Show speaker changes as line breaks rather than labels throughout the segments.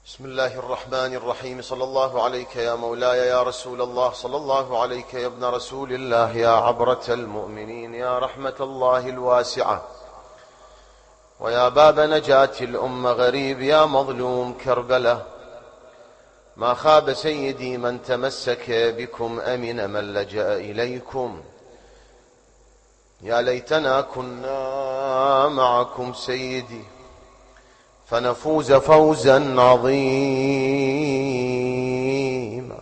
بسم الله الرحمن الرحيم. صلى الله عليك يا مولاي يا رسول الله، صلى الله عليك يا ابن رسول الله، يا عبرة المؤمنين، يا رحمة الله الواسعة، ويا باب نجاة الأمة، غريب يا مظلوم كربلة. ما خاب سيدي من تمسك بكم، أمن من لجأ إليكم. يا ليتنا كنا معكم سيدي فنفوز فوزا عظيما.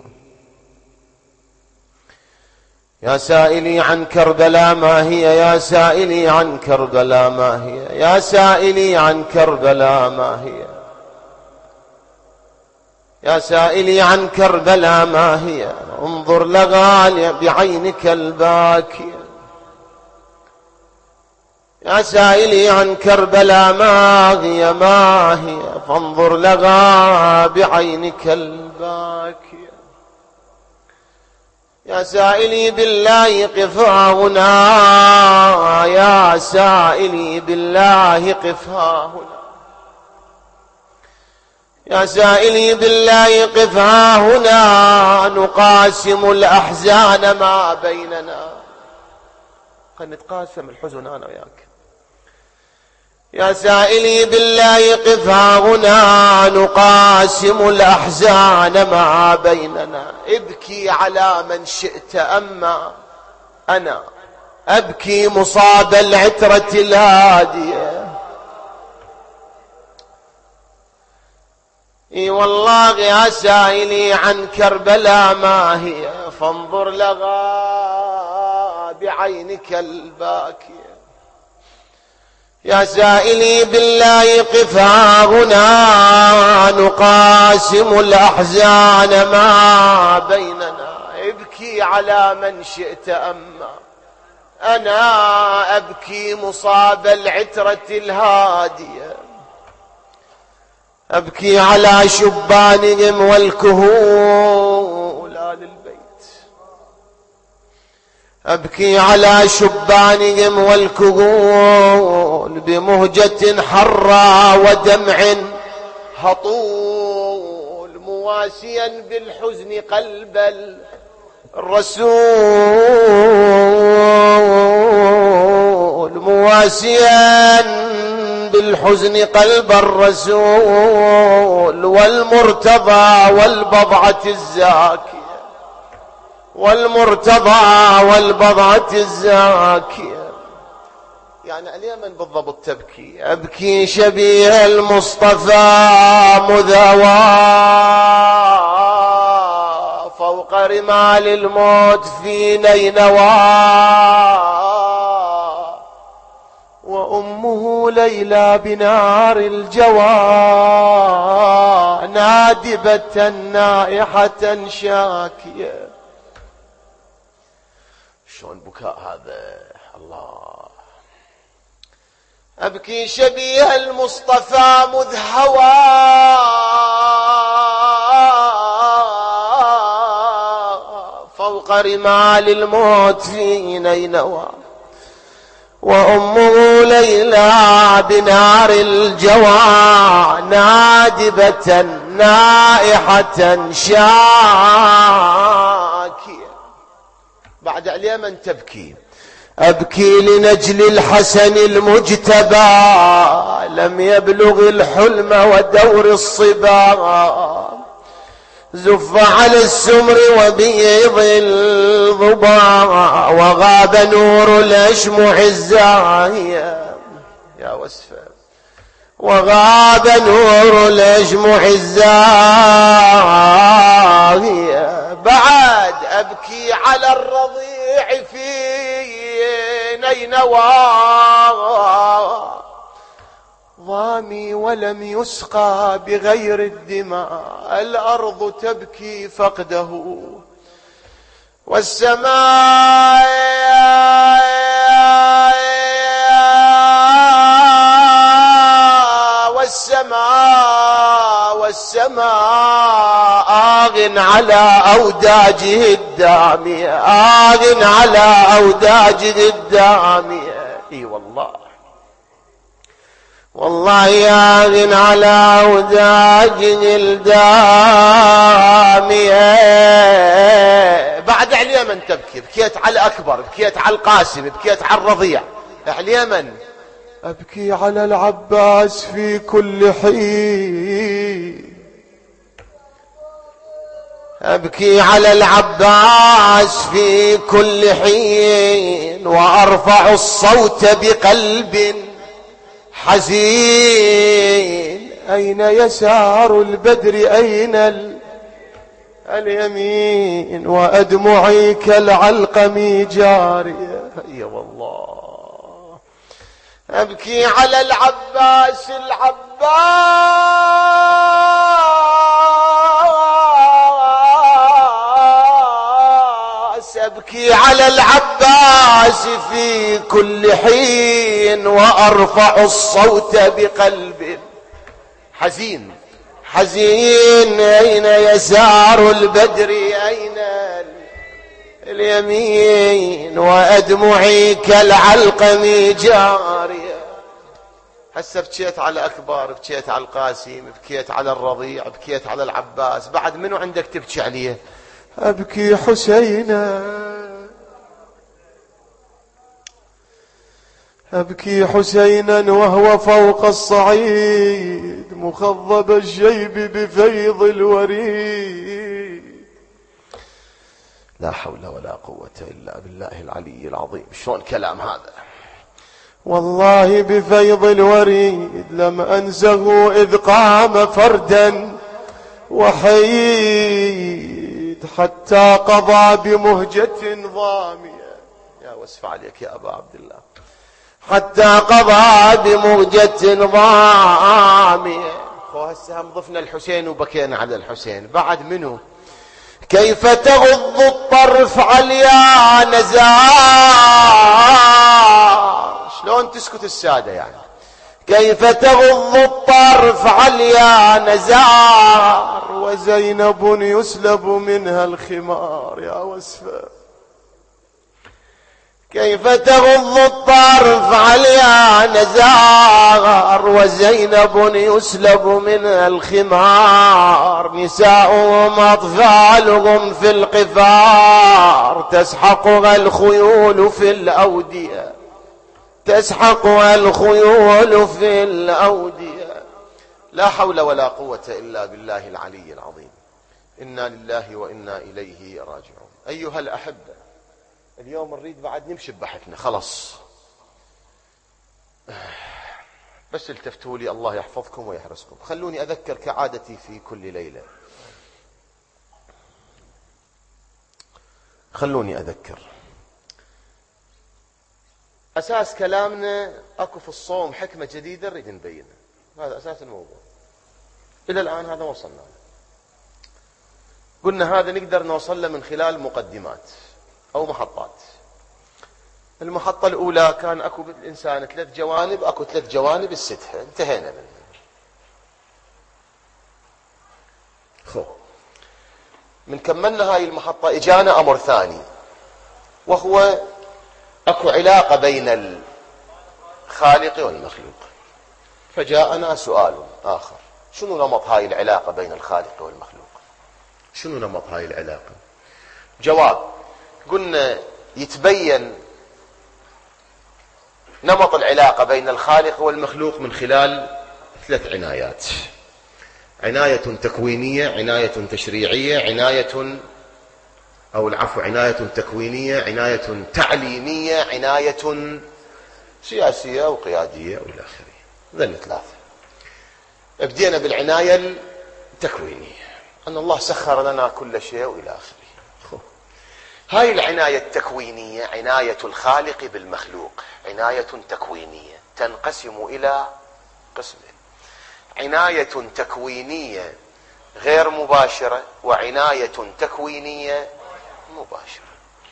يا سائلي عن كربلاء ما هي، يا سائلي عن كربلاء ما هي، يا سائلي عن كربلاء ما هي، يا سائلي عن كربلاء ما هي. انظر لغالي بعينك الباكية. يا سائلي عن كربلاء ما هي ما هي، فانظر لها بعينك الباكية. يا سائلي بالله قفها هنا، يا سائلي بالله قفها هنا، يا سائلي بالله قفها هنا. نقاسم الأحزان ما بيننا، قد نتقاسم الحزن أنا وياك. يا سائلي بالله قفها هنا، نقاسم الأحزان ما بيننا. ابكي على من شئت، أما أنا أبكي مصاب العترة الهادية. اي والله يا سائلي عن كربلاء ما هي، فانظر لها بعينك الباكية. يا سائلي بالله قفها هنا، نقاسم الأحزان ما بيننا. ابكي على من شئت، أما أنا أبكي مصاب العترة الهادية. أبكي على شبانهم والكهول آل البيت، أبكي على شبانهم والكهول بمهجة حرى ودمع هطول، مواسيا بالحزن قلب الرسول، مواسيا بالحزن قلب الرسول، والمرتضى والبضعة الزاكية، والمرتضى والبضعة الزاكية. يعني اليمن بالضبط تبكي. أبكي شبيه المصطفى مذوى فوق رمال الموت في نينوى، وأمه ليلى بنار الجوى نادبة نائحة شاكية. شلون بكاء هذا؟ الله. أبكي شبيه المصطفى مذ هوى فوق رمال الموت في نينوى، وأمه ليلى بنار الجوى نادبة نائحة شاكية. بعد اليمن تبكي. أبكي لنجل الحسن المجتبى، لم يبلغ الحلم ودور الصبا، زف على السمر وبيض الظبا، وغاب نور الأشمع الزاهية. يا وصفة. وغاب نور الأشمع الزاهية. بعد أبكي على الرضيع في نينوى، ضامي ولم يسقى بغير الدماء، الأرض تبكي فقده، والسماء آغ على أوداجه الدامية، آغ على أوداجه الدامية. اي والله. والله ياذن على وداج الدامية. بعد اليمن تبكي، بكيت على الأكبر، بكيت على القاسم، بكيت على الرضيع. اليمن أبكي على العباس في كل حين، أبكي على العباس في كل حين، وأرفع الصوت بقلب حزين. أين يسار البدر أين اليمين، وأدمعي كالعلقم جارية. اي والله أبكي على العباس، أبكي على العباس في كل حين، وأرفع الصوت بقلب حزين حزين. أين يسار البدر أين اليمين، وأدمعي كالعلقم جارية. هسه بكيت على أكبر، بكيت على القاسم، بكيت على الرضيع، بكيت على العباس. بعد منو عندك تبكي عليه؟ أبكي حسينا، أبكي حسينا وهو فوق الصعيد، مخضب الجيب بفيض الوريد. لا حول ولا قوة إلا بالله العلي العظيم. شلون كلام هذا؟ والله بفيض الوريد لم أنزه إذ قام فردا وحيد، حتى قضى بمهجة ضامية. يا وسف عليك يا أبا عبد الله. حتى قضى بمهجة ضامية. هسه هم ضفنا الحسين وبكينا على الحسين. بعد منه؟ كيف تغض الطرف عليا نزار. شلون تسكت السادة يعني؟ كيف تغض الطرف عليا نزار، وزينب يسلب منها الخمار. يا وسفة كيف تغض الطرف عليا نزار، وزينب يسلب منها الخمار. نساؤهم أطفالهم في القفار، تسحقها الخيول في الأودية، تسحقها الخيول في الأودية. لا حول ولا قوة إلا بالله العلي العظيم. إنا لله وإنا إليه راجعون. أيها الأحبة، اليوم نريد بعد نمشي ببحثنا خلاص، بس التفتوا لي الله يحفظكم ويحرسكم. خلوني أذكر كعادتي في كل ليلة، خلوني أذكر. أساس كلامنا أكو في الصوم حكمة جديدة نريد نبينها، هذا أساس الموضوع. إلى الآن هذا وصلنا، قلنا هذا نقدر نوصل له من خلال مقدمات أو محطات. المحطة الأولى كان أكو بالإنسان 3 جوانب، أكو 3 جوانب الستها، انتهينا منها. من كملنا هاي المحطة إجانا أمر ثاني، وهو أكو علاقة بين الخالق والمخلوق. فجاءنا سؤال آخر، شنو نمط هاي العلاقة بين الخالق والمخلوق؟ شنو نمط هاي العلاقة؟ جواب، قلنا يتبين نمط العلاقة بين الخالق والمخلوق من خلال 3 عنايات: عناية تكوينية، عناية تشريعية، عناية تكوينية، عناية تعليمية، عناية سياسية وقيادية وإلى آخره. ذن 3. بدينا بالعناية التكوينية، أن الله سخر لنا كل شيء وإلى آخره. هاي العناية التكوينية، عناية الخالق بالمخلوق، عناية تكوينية تنقسم إلى قسمين: عناية تكوينية غير مباشرة، وعناية تكوينية مباشرة.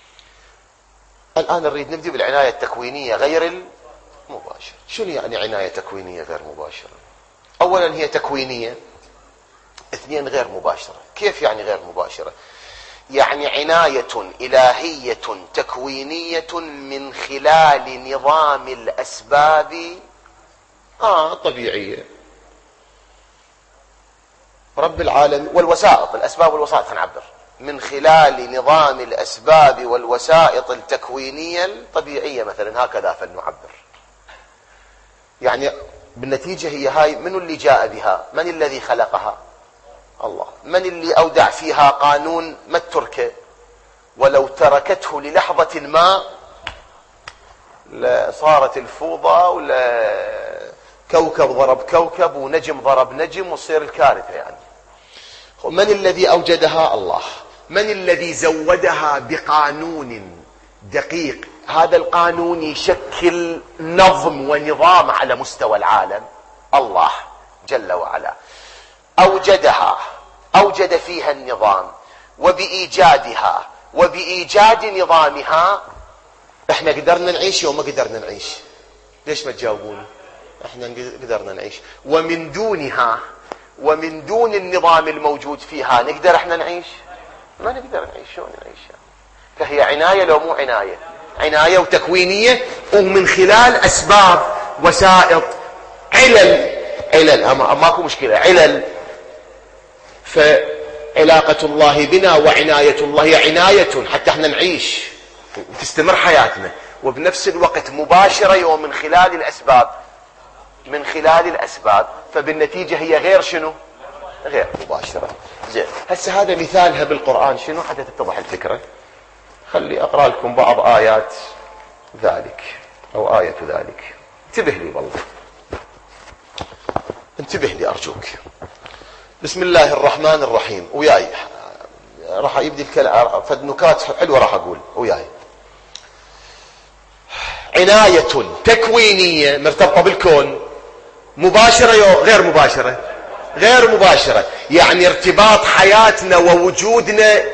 الآن نريد نبدأ بالعناية التكوينية غير المباشرة. شنو يعني عناية تكوينية غير مباشرة؟ أولا هي تكوينية، 2 غير مباشرة. كيف يعني غير مباشرة؟ يعني عناية إلهية تكوينية من خلال نظام الأسباب طبيعية رب العالمين. والوسائط، الأسباب والوسائط هنعبر من خلال نظام الأسباب والوسائط التكوينية الطبيعية مثلا، هكذا فلنعبر. يعني بالنتيجة هي هاي، من اللي جاء بها؟ من الذي خلقها؟ الله. من اللي أودع فيها قانون ما التركه، ولو تركته للحظة ما صارت الفوضى، ولا كوكب ضرب كوكب ونجم ضرب نجم وتصير الكارثة يعني. من الذي أوجدها؟ الله. من الذي زودها بقانون دقيق؟ هذا القانون يشكل نظم ونظام على مستوى العالم. الله جل وعلا أوجدها، أوجد فيها النظام، وبإيجادها وبإيجاد نظامها احنا قدرنا نعيش يوم ما قدرنا نعيش. ليش ما تجاوبون؟ احنا قدرنا نعيش. ومن دونها، ومن دون النظام الموجود فيها نقدر احنا نعيش؟ ما نقدر نعيش. شلون نعيش؟ فهي عناية لو مو عناية، عناية وتكوينية، ومن خلال أسباب، وسائط، علل ماكو مشكلة، علل. فعلاقة الله بنا وعناية الله هي عناية حتى احنا نعيش وتستمر حياتنا، وبنفس الوقت مباشرة يوم من خلال الأسباب، من خلال الأسباب. فبالنتيجة هي غير شنو؟ غير مباشرة. زين، هسه هذا مثالها بالقرآن شنو حتى تتضح الفكرة. خلي أقرأ لكم بعض آيات ذلك، أو آية ذلك. انتبه لي والله، انتبه لي أرجوك. بسم الله الرحمن الرحيم. وياي راح يبدي الكلام، فد نكات حلوة راح أقول وياي. عناية تكوينية مرتبطة بالكون، مباشرة غير مباشرة؟ غير مباشرة. يعني ارتباط حياتنا ووجودنا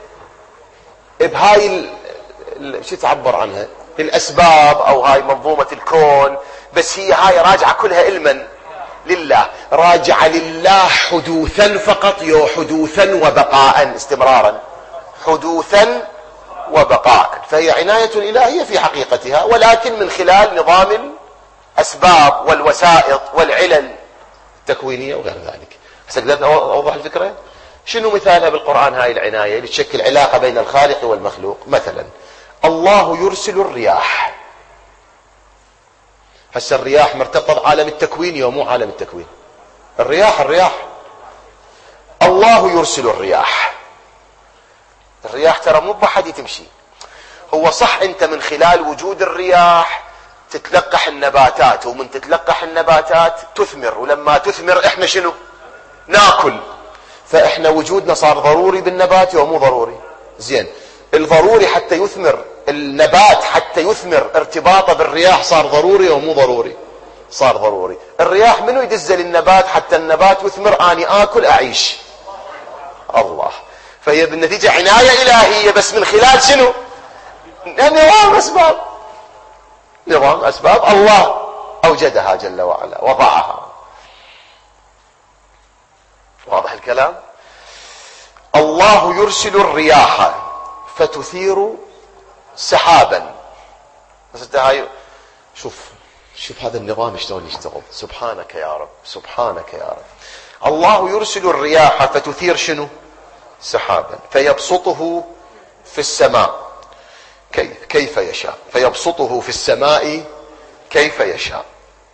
بهاي شو تعبر عنها؟ الأسباب، أو هاي منظومة الكون. بس هي هاي راجعة كلها علما لله، راجعة لله حدوثا فقط، حدوثا وبقاء، استمرارا، حدوثا وبقاء. فهي عناية إلهية في حقيقتها، ولكن من خلال نظام الأسباب والوسائط والعلل التكوينية وغير ذلك. هسه قدرت أوضح الفكرة؟ شنو مثالها بالقرآن هاي العناية اللي تشكل علاقة بين الخالق والمخلوق؟ مثلا الله يرسل الرياح. هسه الرياح مرتبطة بعالم التكوين ومو عالم التكوين؟ الرياح الله يرسل الرياح. الرياح ترى مو بحد تمشي. هو صح انت من خلال وجود الرياح تتلقح النباتات، ومن تتلقح النباتات تثمر، ولما تثمر احنا شنو؟ ناكل. فاحنا وجودنا صار ضروري بالنبات ومو ضروري؟ زين، الضروري حتى يثمر النبات، حتى يثمر ارتباطه بالرياح صار ضروري ومو ضروري؟ صار ضروري. الرياح منو يدز للنبات حتى النبات يثمر اني اكل اعيش؟ الله. فهي بالنتيجة عناية إلهية، بس من خلال شنو؟ نظام أسباب، نظام أسباب الله أوجدها جل وعلا، وضعها. واضح الكلام؟ الله يرسل الرياح فتثير سحابا. بس انت هاي شوف هذا النظام شلون يشتغل. سبحانك يا رب، سبحانك يا رب. الله يرسل الرياح فتثير شنو؟ سحابا، فيبسطه في السماء كيف يشاء، فيبسطه في السماء كيف يشاء،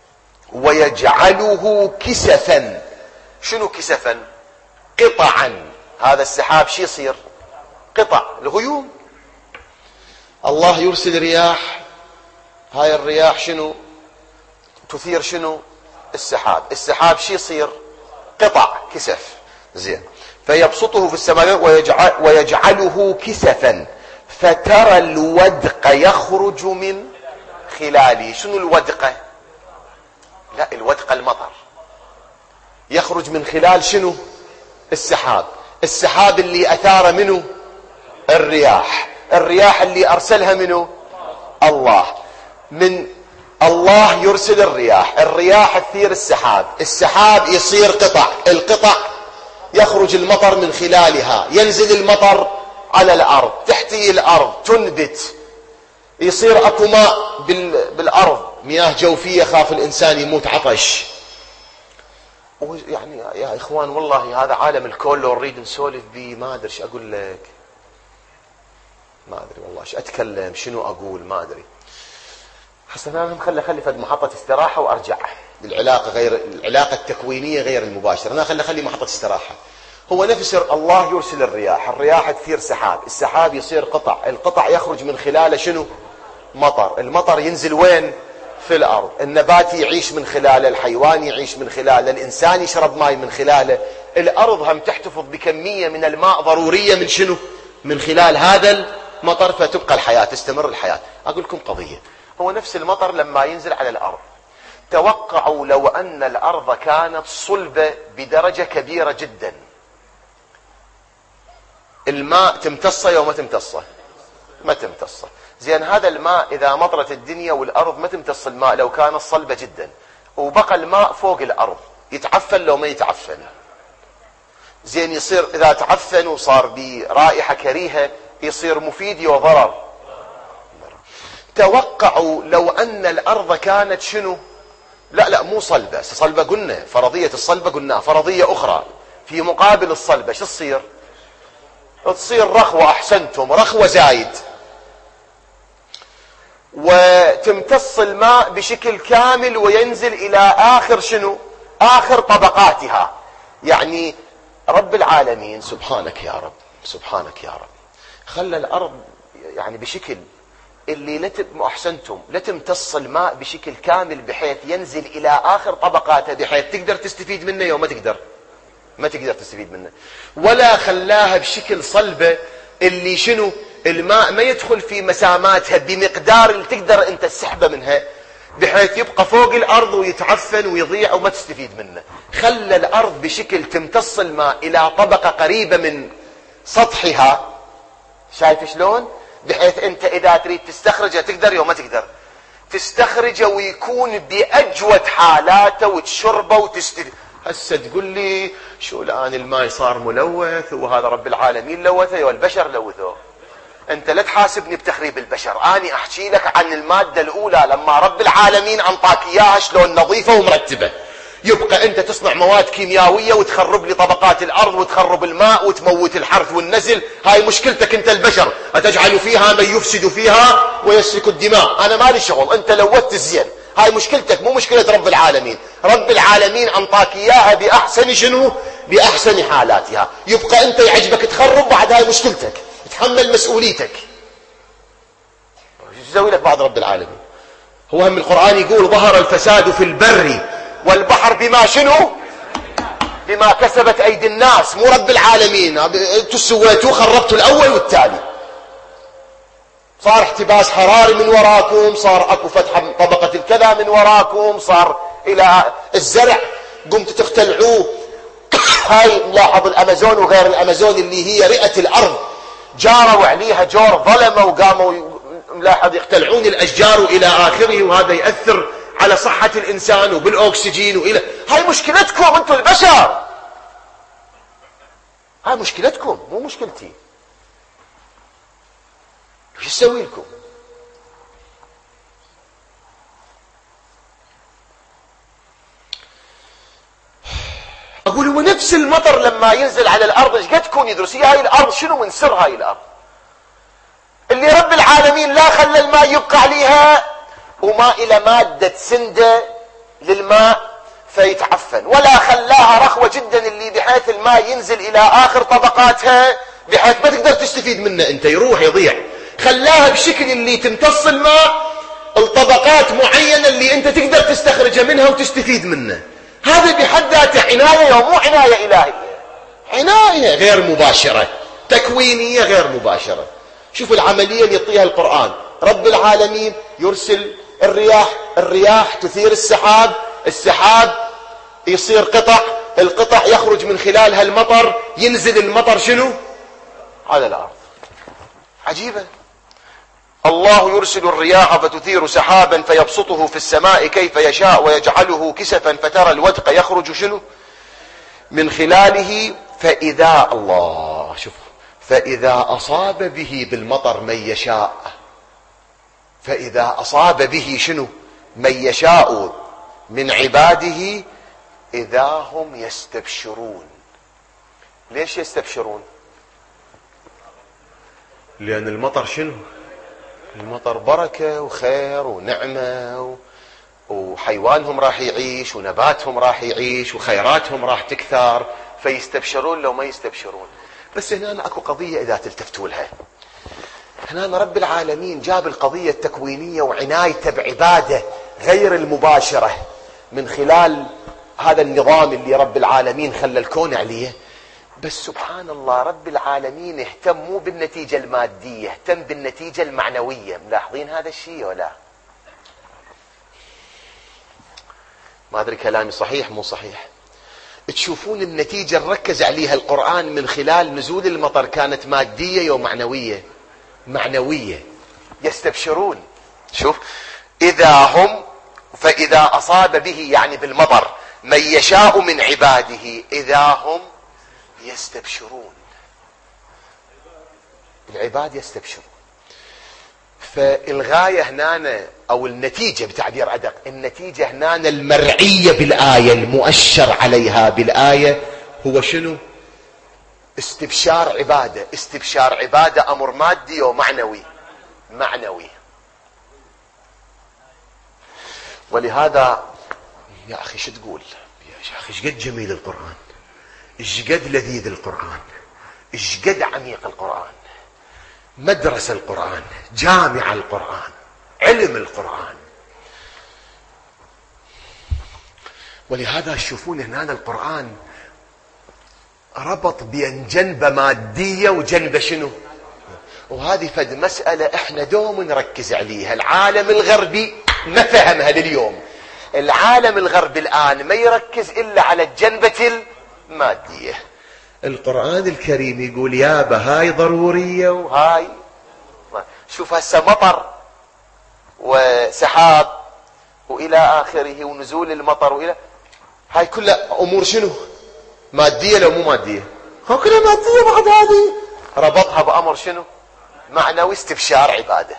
ويجعله كسفا. شنو كسفا؟ قطعا. هذا السحاب شي يصير؟ قطع، الغيوم. الله يرسل رياح، هاي الرياح شنو تثير؟ شنو؟ السحاب. السحاب شي يصير؟ قطع، كسف. زين، فيبسطه في السماء ويجعله كسفا فترى الودق يخرج من خلاله. شنو الودقة؟ لا، الودقة المطر. يخرج من خلال شنو؟ السحاب. السحاب اللي أثار منه الرياح. الرياح اللي أرسلها منه الله. من الله يرسل الرياح، الرياح تثير السحاب، السحاب يصير قطع، القطع يخرج المطر من خلالها، ينزل المطر على الأرض، تحتي الأرض، تنبت، يصير أكو ماء بالأرض، مياه جوفية خاف الإنسان يموت عطش. يعني يا إخوان والله هذا عالم الكون لو نريد نسولف به ما أدري ايش أقول لك، ما أدري والله ايش أتكلم، شنو أقول ما أدري. حسنا أنا خلي فد محطة استراحة وأرجع. العلاقة التكوينية غير المباشرة. أنا خلي محطة استراحة. هو نفس الله يرسل الرياح تثير سحاب، السحاب يصير قطع، القطع يخرج من خلاله شنو؟ مطر، المطر ينزل وين؟ في الأرض، النبات يعيش من خلاله، الحيوان يعيش من خلاله، الإنسان يشرب ماء من خلاله، الأرض هم تحتفظ بكمية من الماء ضرورية من شنو؟ من خلال هذا المطر، فتبقى الحياة، تستمر الحياة. أقول لكم قضية، هو نفس المطر لما ينزل على الأرض، توقعوا لو أن الأرض كانت صلبة بدرجة كبيرة جدا، الماء تمتصه يوم ما تمتصه؟ ما تمتصه. زين هذا الماء إذا مطرت الدنيا والأرض ما تمتص الماء لو كانت صلبة جدا، وبقى الماء فوق الأرض، يتعفن لو ما يتعفن؟ زين يصير إذا تعفن وصار برائحة كريهة يصير مفيد وضرر؟ توقعوا لو أن الأرض كانت شنو؟ لا مو صلبة، صلبة قلنا فرضية الصلبة، قلنا فرضية أخرى في مقابل الصلبة شو تصير؟ تصير رخوة، أحسنتم، رخوة زايد، وتمتص الماء بشكل كامل وينزل إلى آخر شنو؟ آخر طبقاتها. يعني رب العالمين سبحانك يا رب، سبحانك يا رب، خلى الأرض يعني بشكل اللي أحسنتم لا تمتص الماء بشكل كامل بحيث ينزل إلى آخر طبقاتها بحيث تقدر تستفيد منه يوم ما تقدر تستفيد منه، ولا خلاها بشكل صلبة اللي شنو؟ الماء ما يدخل في مساماتها بمقدار اللي تقدر انت تسحبه منها بحيث يبقى فوق الأرض ويتعفن ويضيع وما تستفيد منه. خلى الأرض بشكل تمتص الماء إلى طبقة قريبة من سطحها، شايف شلون؟ بحيث انت إذا تريد تستخرجه تقدر يوم ما تقدر تستخرجه ويكون بأجود حالاته وتشربه وتستفيد. هسه تقول لي شو الآن الماء صار ملوث وهذا رب العالمين لوثه والبشر لوثوه؟ انت لا تحاسبني بتخريب البشر، اني احكي لك عن المادة الاولى لما رب العالمين انطاك اياها شلون نظيفة ومرتبة. يبقى انت تصنع مواد كيميائية وتخرب لي طبقات الارض وتخرب الماء وتموت الحرث والنزل، هاي مشكلتك انت البشر، اتجعل فيها من يفسد فيها ويسفك الدماء، انا مالي شغل، انت لوثت الزين، هاي مشكلتك مو مشكلة رب العالمين. رب العالمين انطاك اياها باحسن شنو؟ باحسن حالاتها. يبقى انت يعجبك تخرب، بعد هاي مشكلتك، تحمل مسؤوليتك. شو يسوي لك بعد رب العالمين؟ هو هم القرآن يقول ظهر الفساد في البر والبحر بما شنو؟ بما كسبت ايدي الناس، مو رب العالمين. انتوا سويتوا، خربتوا الاول والتالي، صار احتباس حراري من وراكم، صار اكو فتحة من طبقة الكذا من وراكم، صار الى الزرع قمتوا تختلعوه. هاي نلاحظ الامازون وغير الامازون اللي هي رئة الارض جاروا عليها جور ظلمة وقاموا ملاحظ يختلعون الاشجار الى اخره، وهذا يأثر على صحة الانسان وبالاكسجين والى. هاي مشكلتكم انتم البشر، هاي مشكلتكم مو مشكلتي. شو اسوي لكم؟ اقول هو نفس المطر لما ينزل على الارض ايش قد تكون يدرس هاي الارض شنو من سر هاي الارض اللي رب العالمين لا خلى الماء يبقى عليها وما الى مادة سندة للماء فيتعفن، ولا خلاها رخوة جدا اللي بحيث الماء ينزل الى اخر طبقاتها بحيث ما تقدر تستفيد منه، انت يروح يضيع. خلاها بشكل اللي تمتص الماء الطبقات معينة اللي انت تقدر تستخرجها منها وتستفيد منه. هذا بحد ذاته عناية ومو عناية إلهية، عناية غير مباشرة، تكوينية غير مباشرة. شوفوا العملية اللي يعطيها القرآن، رب العالمين يرسل الرياح تثير السحاب، السحاب يصير قطع، القطع يخرج من خلالها المطر، ينزل المطر شنو؟ على الأرض. عجيبة. الله يرسل الرياح فتثير سحابا فيبسطه في السماء كيف يشاء ويجعله كسفا فترى الودق يخرج شنو؟ من خلاله فإذا الله شوف فإذا أصاب به بالمطر من يشاء، فإذا أصاب به شنو؟ من يشاء من عباده إذا هم يستبشرون. ليش يستبشرون؟ لأن المطر شنو؟ المطر بركة وخير ونعمة، وحيوانهم راح يعيش ونباتهم راح يعيش وخيراتهم راح تكثر، فيستبشرون لو ما يستبشرون. بس هنا أكو قضية إذا تلتفتوا لها. هنا رب العالمين جاب القضية التكوينية وعنايته بعباده غير المباشرة من خلال هذا النظام اللي رب العالمين خلى الكون عليه. بس سبحان الله رب العالمين اهتم مو بالنتيجة المادية، اهتم بالنتيجة المعنوية. ملاحظين هذا الشيء ولا؟ ما أدري كلامي صحيح مو صحيح. تشوفون النتيجة اللي ركز عليها القرآن من خلال نزول المطر كانت مادية ومعنوية. معنوية. يستبشرون. شوف، إذا هم، فإذا أصاب به يعني بالمطر من يشاء من عباده إذا هم يستبشرون. العباد يستبشرون. فالغاية هنا أو النتيجة بتعبير أدق، النتيجة هنا المرعية بالآية، المؤشر عليها بالآية هو شنو؟ استبشار عبادة. استبشار عبادة أمر مادي ومعنوي. معنوي. ولهذا يا أخي شو تقول يا أخي؟ ايش قد جميل القرآن، ايش قد لذيذ القرآن، ايش قد عميق القرآن، مدرسة القرآن، جامع القرآن، علم القرآن. ولهذا تشوفون هنا القرآن ربط بين جنبة مادية وجنبة شنو. وهذه فد مسألة احنا دوم نركز عليها. العالم الغربي ما فهمها لليوم. العالم الغربي الآن ما يركز إلا على الجنبة المادية. القرآن الكريم يقول يابا هاي ضرورية وهاي. شوف هسه مطر وسحاب وإلى آخره ونزول المطر وإلى هاي كلها أمور شنو؟ مادية لو مو مادية؟ كلها مادية. بعد هذه ربطها بأمر شنو؟ معنوي. استبشار عبادة.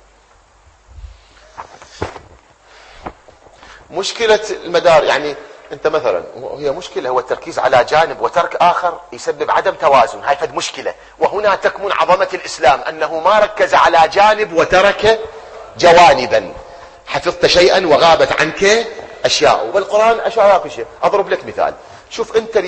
مشكلة المدار يعني انت مثلا هي مشكلة هو التركيز على جانب وترك آخر يسبب عدم توازن. هاي فد مشكلة. وهنا تكمن عظمة الإسلام أنه ما ركز على جانب وترك جوانبا. حفظت شيئا وغابت عنك أشياء. والقرآن أشياء شيء. أضرب لك مثال. شوف أنت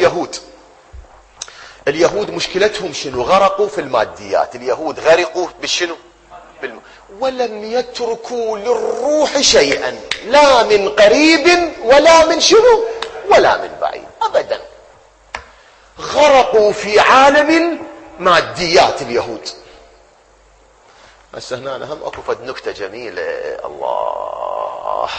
اليهود مشكلتهم شنو؟ غرقوا في الماديات. اليهود غرقوا بالشنو؟ ولم يتركوا للروح شيئا، لا من قريب ولا من شنو ولا من بعيد أبدا. غرقوا في عالم الماديات اليهود. هسه هنا هم اكو فد نكتة جميلة. الله،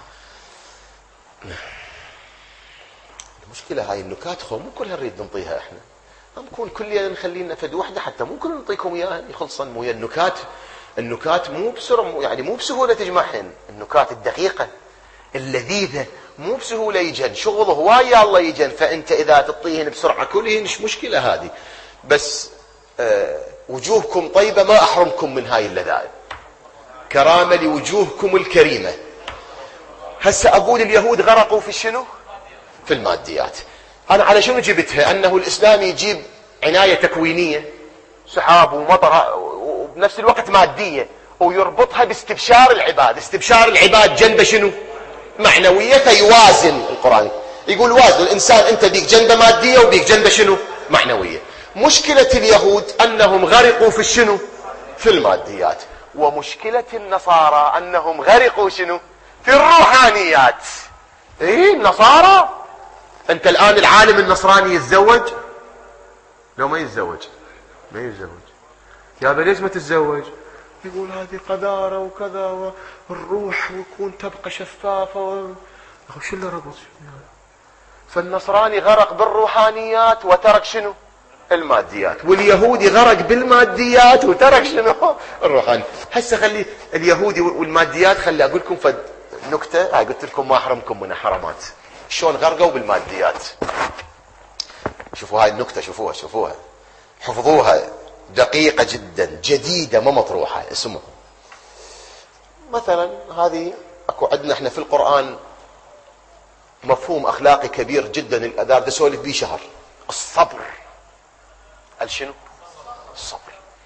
المشكلة هاي النكات مو كلها نريد ننطيها احنا. نكون كلنا نخلينا فد وحدة حتى مو كلنا نعطيكم اياها يخلصن. مو النكات مو بسرعة، يعني مو بسهولة تجمعهن. النكات الدقيقة اللذيذة مو بسهولة يجن. شغله هواي الله يجن. فانت اذا تعطيهن بسرعة كلهن مش مشكلة هذه. بس وجوهكم طيبة ما احرمكم من هاي اللذائذ. كرامة لوجوهكم الكريمة. هسه اقول اليهود غرقوا في شنو؟ في الماديات. انا على شنو جبتها؟ انه الاسلام يجيب عناية تكوينية، سحاب ومطر وبنفس الوقت مادية، ويربطها باستبشار العباد. استبشار العباد جنبه شنو؟ معنوية. فيوازن القرآن، يقول وازن الإنسان. أنت بيك جنبه مادية وبيك جنبه شنو؟ معنوية. مشكلة اليهود أنهم غرقوا في الشنو؟ في الماديات. ومشكلة النصارى أنهم غرقوا شنو؟ في الروحانيات. إيه النصارى. أنت الآن العالم النصراني يتزوج لو ما يتزوج؟ ما يتزوج. يا ليش ما تتزوج؟ يقول هذه قذارة وكذا والروح ويكون تبقى شفافة شو اللي ربط؟ فالنصراني غرق بالروحانيات وترك شنو؟ الماديات. واليهودي غرق بالماديات وترك شنو؟ الروحاني. هسه خلي اليهودي والماديات. خلي اقول لكم فد نكتة. هاي قلت لكم ما احرمكم من حرمات. شلون غرقوا بالماديات. شوفوا هاي النكتة. شوفوها حفظوها. دقيقة جدا، جديدة ما مطروحة. اسمعوا مثلا هذه اكو عندنا احنا في القرآن مفهوم اخلاقي كبير جدا اذا بدي اسولف بيه شهر. الصبر. قال شنو؟ الصبر.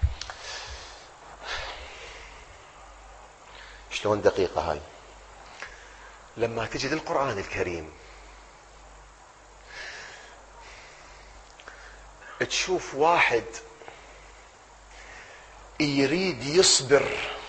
شلون دقيقة هاي؟ لما تجد القرآن الكريم تشوف واحد يريد يصبر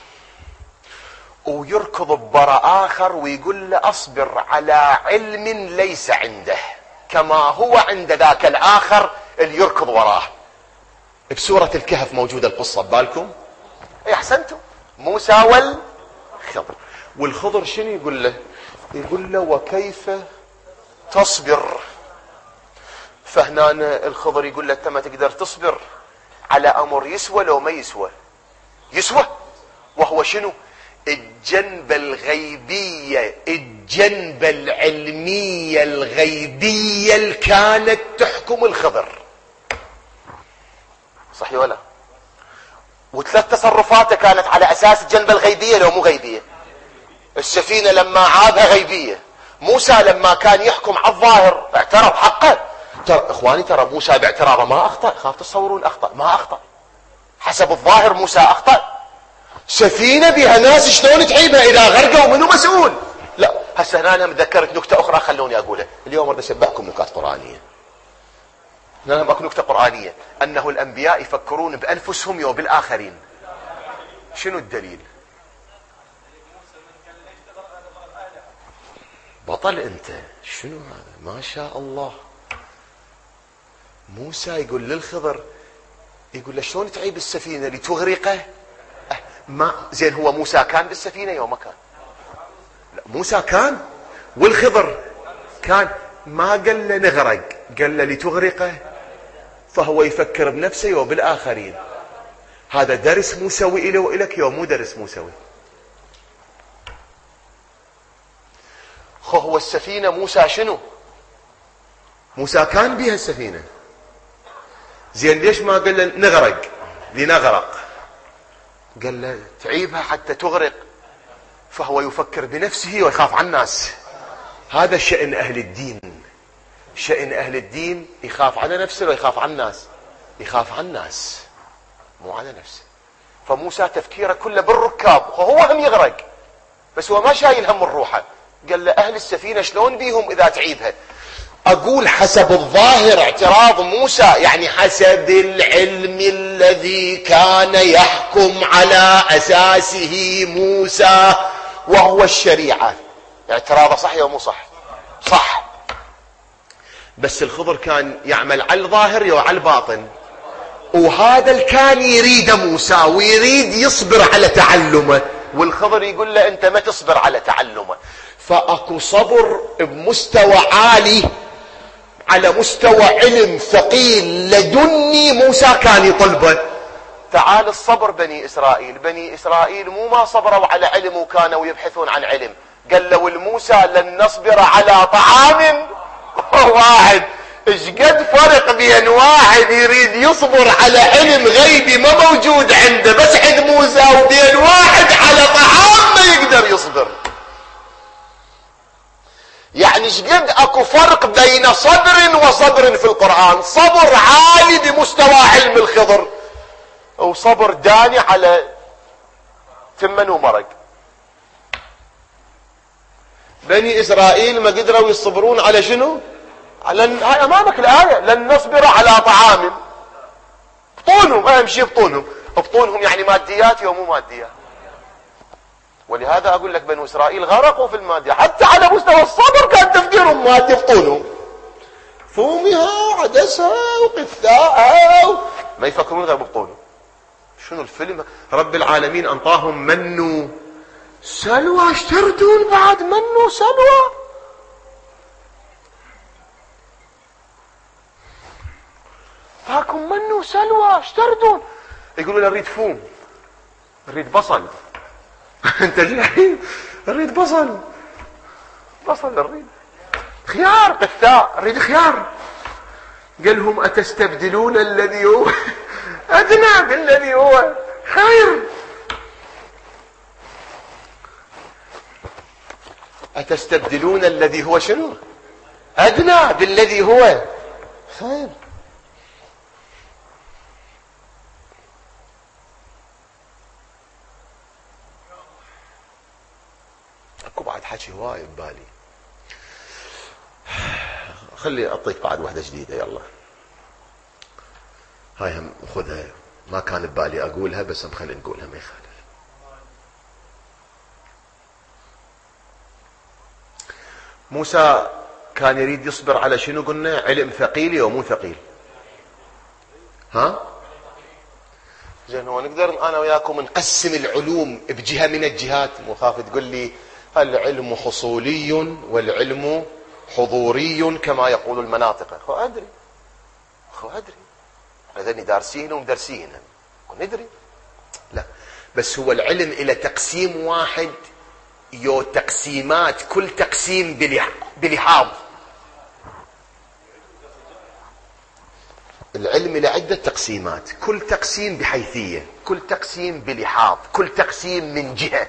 ويركض ببراء آخر ويقول له أصبر على علم ليس عنده كما هو عند ذاك الآخر اللي يركض وراه. بسورة الكهف موجودة القصة ببالكم؟ اي احسنتم. موسى والخضر. والخضر شنو يقول له؟ يقول له وكيف تصبر. فهنا الخضر يقول له انت ما تقدر تصبر على امر يسوى لو ما يسوى. يسوى وهو شنو؟ الجنبة الغيبية، الجنبة العلمية الغيبية اللي كانت تحكم الخضر. صحيح ولا؟ وثلاث تصرفاته كانت على اساس الجنبة الغيبية لو مو غيبية. السفينة لما عابها غيبية. موسى لما كان يحكم على الظاهر اعترض حقه. ترى اخواني ترى موسى باعتراضه ما اخطأ. خاف تصورون اخطأ، ما اخطأ. حسب الظاهر موسى اخطأ. سفينة بها ناس شلون تعيبها اذا غرقوا منو مسؤول؟ لا هسه هنا انا متذكرت نكتة اخرى خلوني اقولها. اليوم اريد اشبعكم نكات قرآنية. هنا ماكو نكتة قرآنية انه الانبياء يفكرون بانفسهم وبالاخرين. شنو الدليل؟ بطل انت. شنو هذا؟ ما شاء الله. موسى يقول للخضر، يقول له شلون تعيب السفينة لتغرقه؟ ما زين هو موسى كان بالسفينة يوم ما كان؟ لا موسى كان والخضر كان. ما قال له نغرق، قال له لتغرقه. فهو يفكر بنفسه وبالآخرين. هذا درس موسوي إلي وإلك يوم مو درس موسوي. هو السفينة موسى شنو؟ موسى كان بها السفينة. زين ليش ما قال له نغرق لنغرق؟ قال له تعيبها حتى تغرق. فهو يفكر بنفسه ويخاف عن الناس. هذا شأن أهل الدين. شأن أهل الدين يخاف على نفسه ويخاف عن الناس. يخاف عن الناس مو على نفسه. فموسى تفكيره كله بالركاب وهو هم يغرق. بس هو ما شايل هم الروحه. قال له أهل السفينة شلون بيهم إذا تعيبها؟ أقول حسب الظاهر اعتراض موسى يعني حسب العلم الذي كان يحكم على أساسه موسى وهو الشريعة. اعتراضه صح يا مو صح؟ صح. بس الخضر كان يعمل على الظاهر وعلى الباطن. وهذا اللي كان يريد موسى ويريد يصبر على تعلمه. والخضر يقول له أنت ما تصبر على تعلمه. فأكو صبر بمستوى عالي على مستوى علم ثقيل لدني موسى كان يطلبه. تعال الصبر بني إسرائيل. بني إسرائيل مو ما صبروا على علم وكانوا يبحثون عن علم. قال له الموسى لن نصبر على طعام واحد. ايش قد فرق بين واحد يريد يصبر على علم غيبي ما موجود عنده بس عند موسى وبين واحد على طعام ما يقدر يصبر. يعني ايش قد اكو فرق بين صبر وصبر في القرآن. صبر عالي بمستوى علم الخضر وصبر داني على ثمن ومرق. بني اسرائيل ما قدروا يصبرون على شنو؟ على هاي امامك الايه لن نصبر على طعام. بطونهم اهم شيء بطونهم. بطونهم يعني ماديات ومو ماديات. ولهذا اقول لك بنو اسرائيل غرقوا في المادة. حتى على مستوى الصبر كان تفكيرهم مادي بطونهم. فومها وعدسها وقثاءها ما يفكرون غير ببطونهم. شنو الفيلم؟ رب العالمين انطاهم منو سلوى. ايش تردون بعد منو سلوى؟ هاكم منو سلوى ايش تردون؟ يقولوا نريد فوم نريد بصل. انت جاي نريد بصل نريد خيار قثاء نريد خيار. قال لهم اتستبدلون الذي هو ادنى بالذي هو خير. أتستبدلون الذي هو شنو أدنى بالذي هو خير. اكو بعد حكي هواي ببالي، خلي اعطيك بعد واحدة جديدة. يلا هاي هم خذها، ما كان ببالي اقولها بس هم خلي نقولها ما يخالف. موسى كان يريد يصبر على شنو قلنا؟ علم ثقيل ومو ثقيل؟ ها زين، هو نقدر انا وياكم نقسم العلوم بجهة من الجهات؟ مو خاف تقول لي العلم حصولي والعلم حضوري كما يقول المناطق. اخو ادري هذني دارسين ومدرسين وندري، لا بس هو العلم الى تقسيم واحد يو تقسيمات، كل تقسيم بلحاظ. العلم له عدة تقسيمات، كل تقسيم بحيثية، كل تقسيم بلحاظ، كل تقسيم من جهة.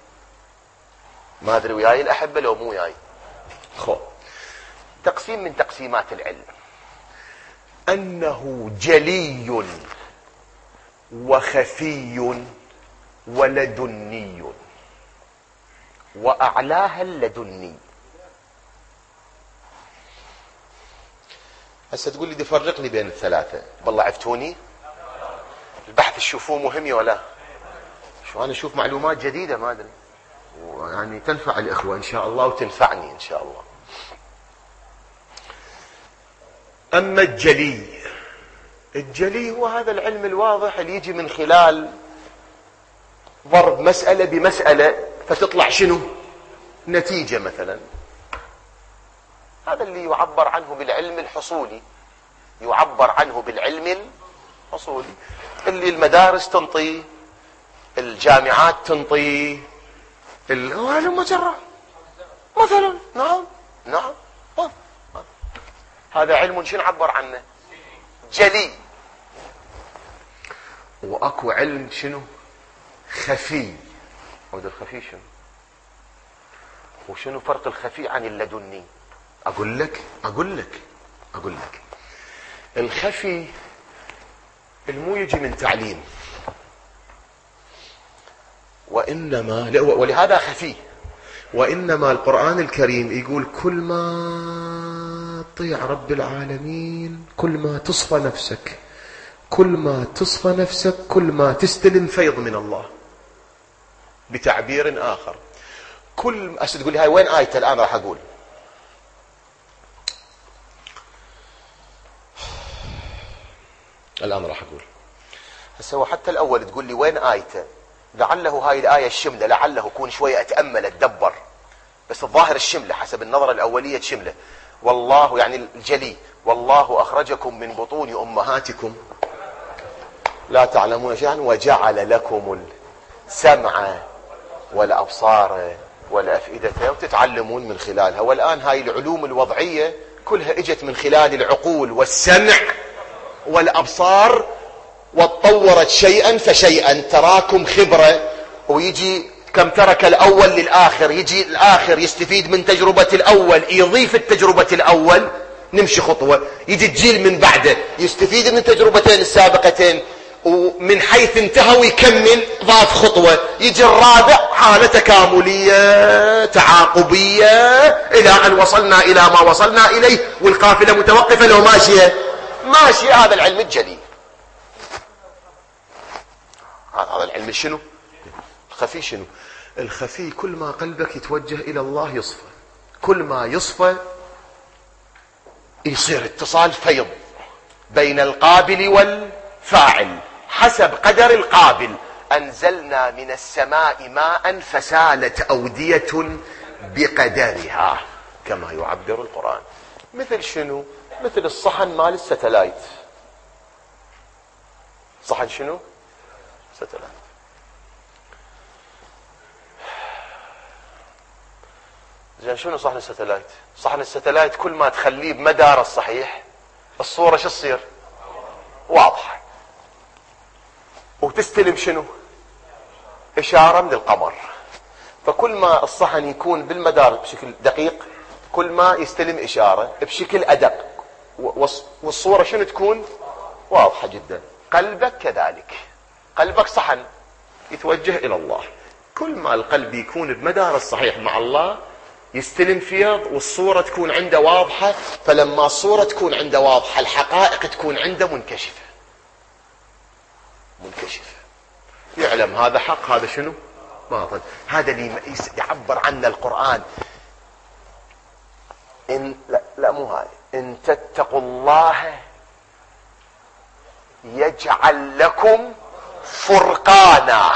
ما ادري وياي الاحبة لو مو وياي. خو تقسيم من تقسيمات العلم انه جلي وخفي ولدني، واعلاها اللدني. هسه تقول لي فرق لي بين الثلاثة، والله عفتوني. البحث تشوفوه مهم ولا شو؟ انا اشوف معلومات جديدة ما ادري، يعني تنفع الاخوة ان شاء الله وتنفعني ان شاء الله. اما الجلي هو هذا العلم الواضح اللي يجي من خلال ضرب مسألة بمسألة فتطلع شنو؟ نتيجة مثلا. هذا اللي يعبر عنه بالعلم الحصولي، يعبر عنه بالعلم الحصولي اللي المدارس تنطي، الجامعات تنطي، العلم مجرة مثلا. نعم هذا علم شنو نعبر عنه؟ جلي. واكو علم شنو؟ خفي. وده الخفي شنو؟ وشنو فرق الخفي عن اللدني؟ اقول لك الخفي المو يجي من تعليم، وانما ولهذا خفي. وانما القرآن الكريم يقول كل ما تطيع رب العالمين كل ما تصفى نفسك، كل ما تصفى نفسك كل ما تستلم فيض من الله. بتعبير اخر، كل تقول لي هاي وين آيته؟ الان راح اقول. هسه هو حتى الاول تقول لي وين آيته، لعله هاي الآية الشملة، لعله كون شوية اتأمل اتدبر، بس الظاهر الشملة حسب النظرة الأولية شملة. والله يعني الجلي، والله أخرجكم من بطون أمهاتكم لا تعلمون شيئا وجعل لكم السمع والأبصار والأفئدة وتتعلمون من خلالها. والآن هاي العلوم الوضعية كلها اجت من خلال العقول والسمع والأبصار، وتطورت شيئا فشيئا، تراكم خبرة. ويجي كم ترك الأول للآخر، يجي الآخر يستفيد من تجربة الأول، يضيف التجربة الأول، نمشي خطوة. يجي الجيل من بعده يستفيد من التجربتين السابقتين، ومن حيث انتهوا يكمل ضاف خطوة. يجي الرابع حالة تكاملية تعاقبية إلى أن وصلنا إلى ما وصلنا إليه، والقافلة متوقفة لو ماشية. هذا العلم الجلي. هذا العلم شنو؟ الخفي. شنو الخفي؟ كل ما قلبك يتوجه إلى الله يصفى، كل ما يصفى يصير اتصال فيض بين القابل والفاعل حسب قدر القابل. أنزلنا من السماء ماء فسالت أودية بقدرها كما يعبر القرآن. مثل شنو؟ مثل الصحن مال الستلايت. صحن شنو؟ ستلايت. زين شنو صحن الستلايت؟ صحن الستلايت كل ما تخليه بمداره الصحيح الصورة شو تصير؟ واضحة. وتستلم شنو؟ إشارة من القمر. فكل ما الصحن يكون بالمدار بشكل دقيق كل ما يستلم إشارة بشكل أدق، والصورة شنو تكون؟ واضحة جدا. قلبك كذلك، قلبك صحن يتوجه إلى الله، كل ما القلب يكون بمدار الصحيح مع الله يستلم فيض والصورة تكون عنده واضحة، فلما الصورة تكون عنده واضحة الحقائق تكون عنده منكشفة، يعلم هذا حق هذا شنو باطل. هذا اللي يعبر عنه القرآن. إن لا مو هاي، إن تتقوا الله يجعل لكم فرقانا.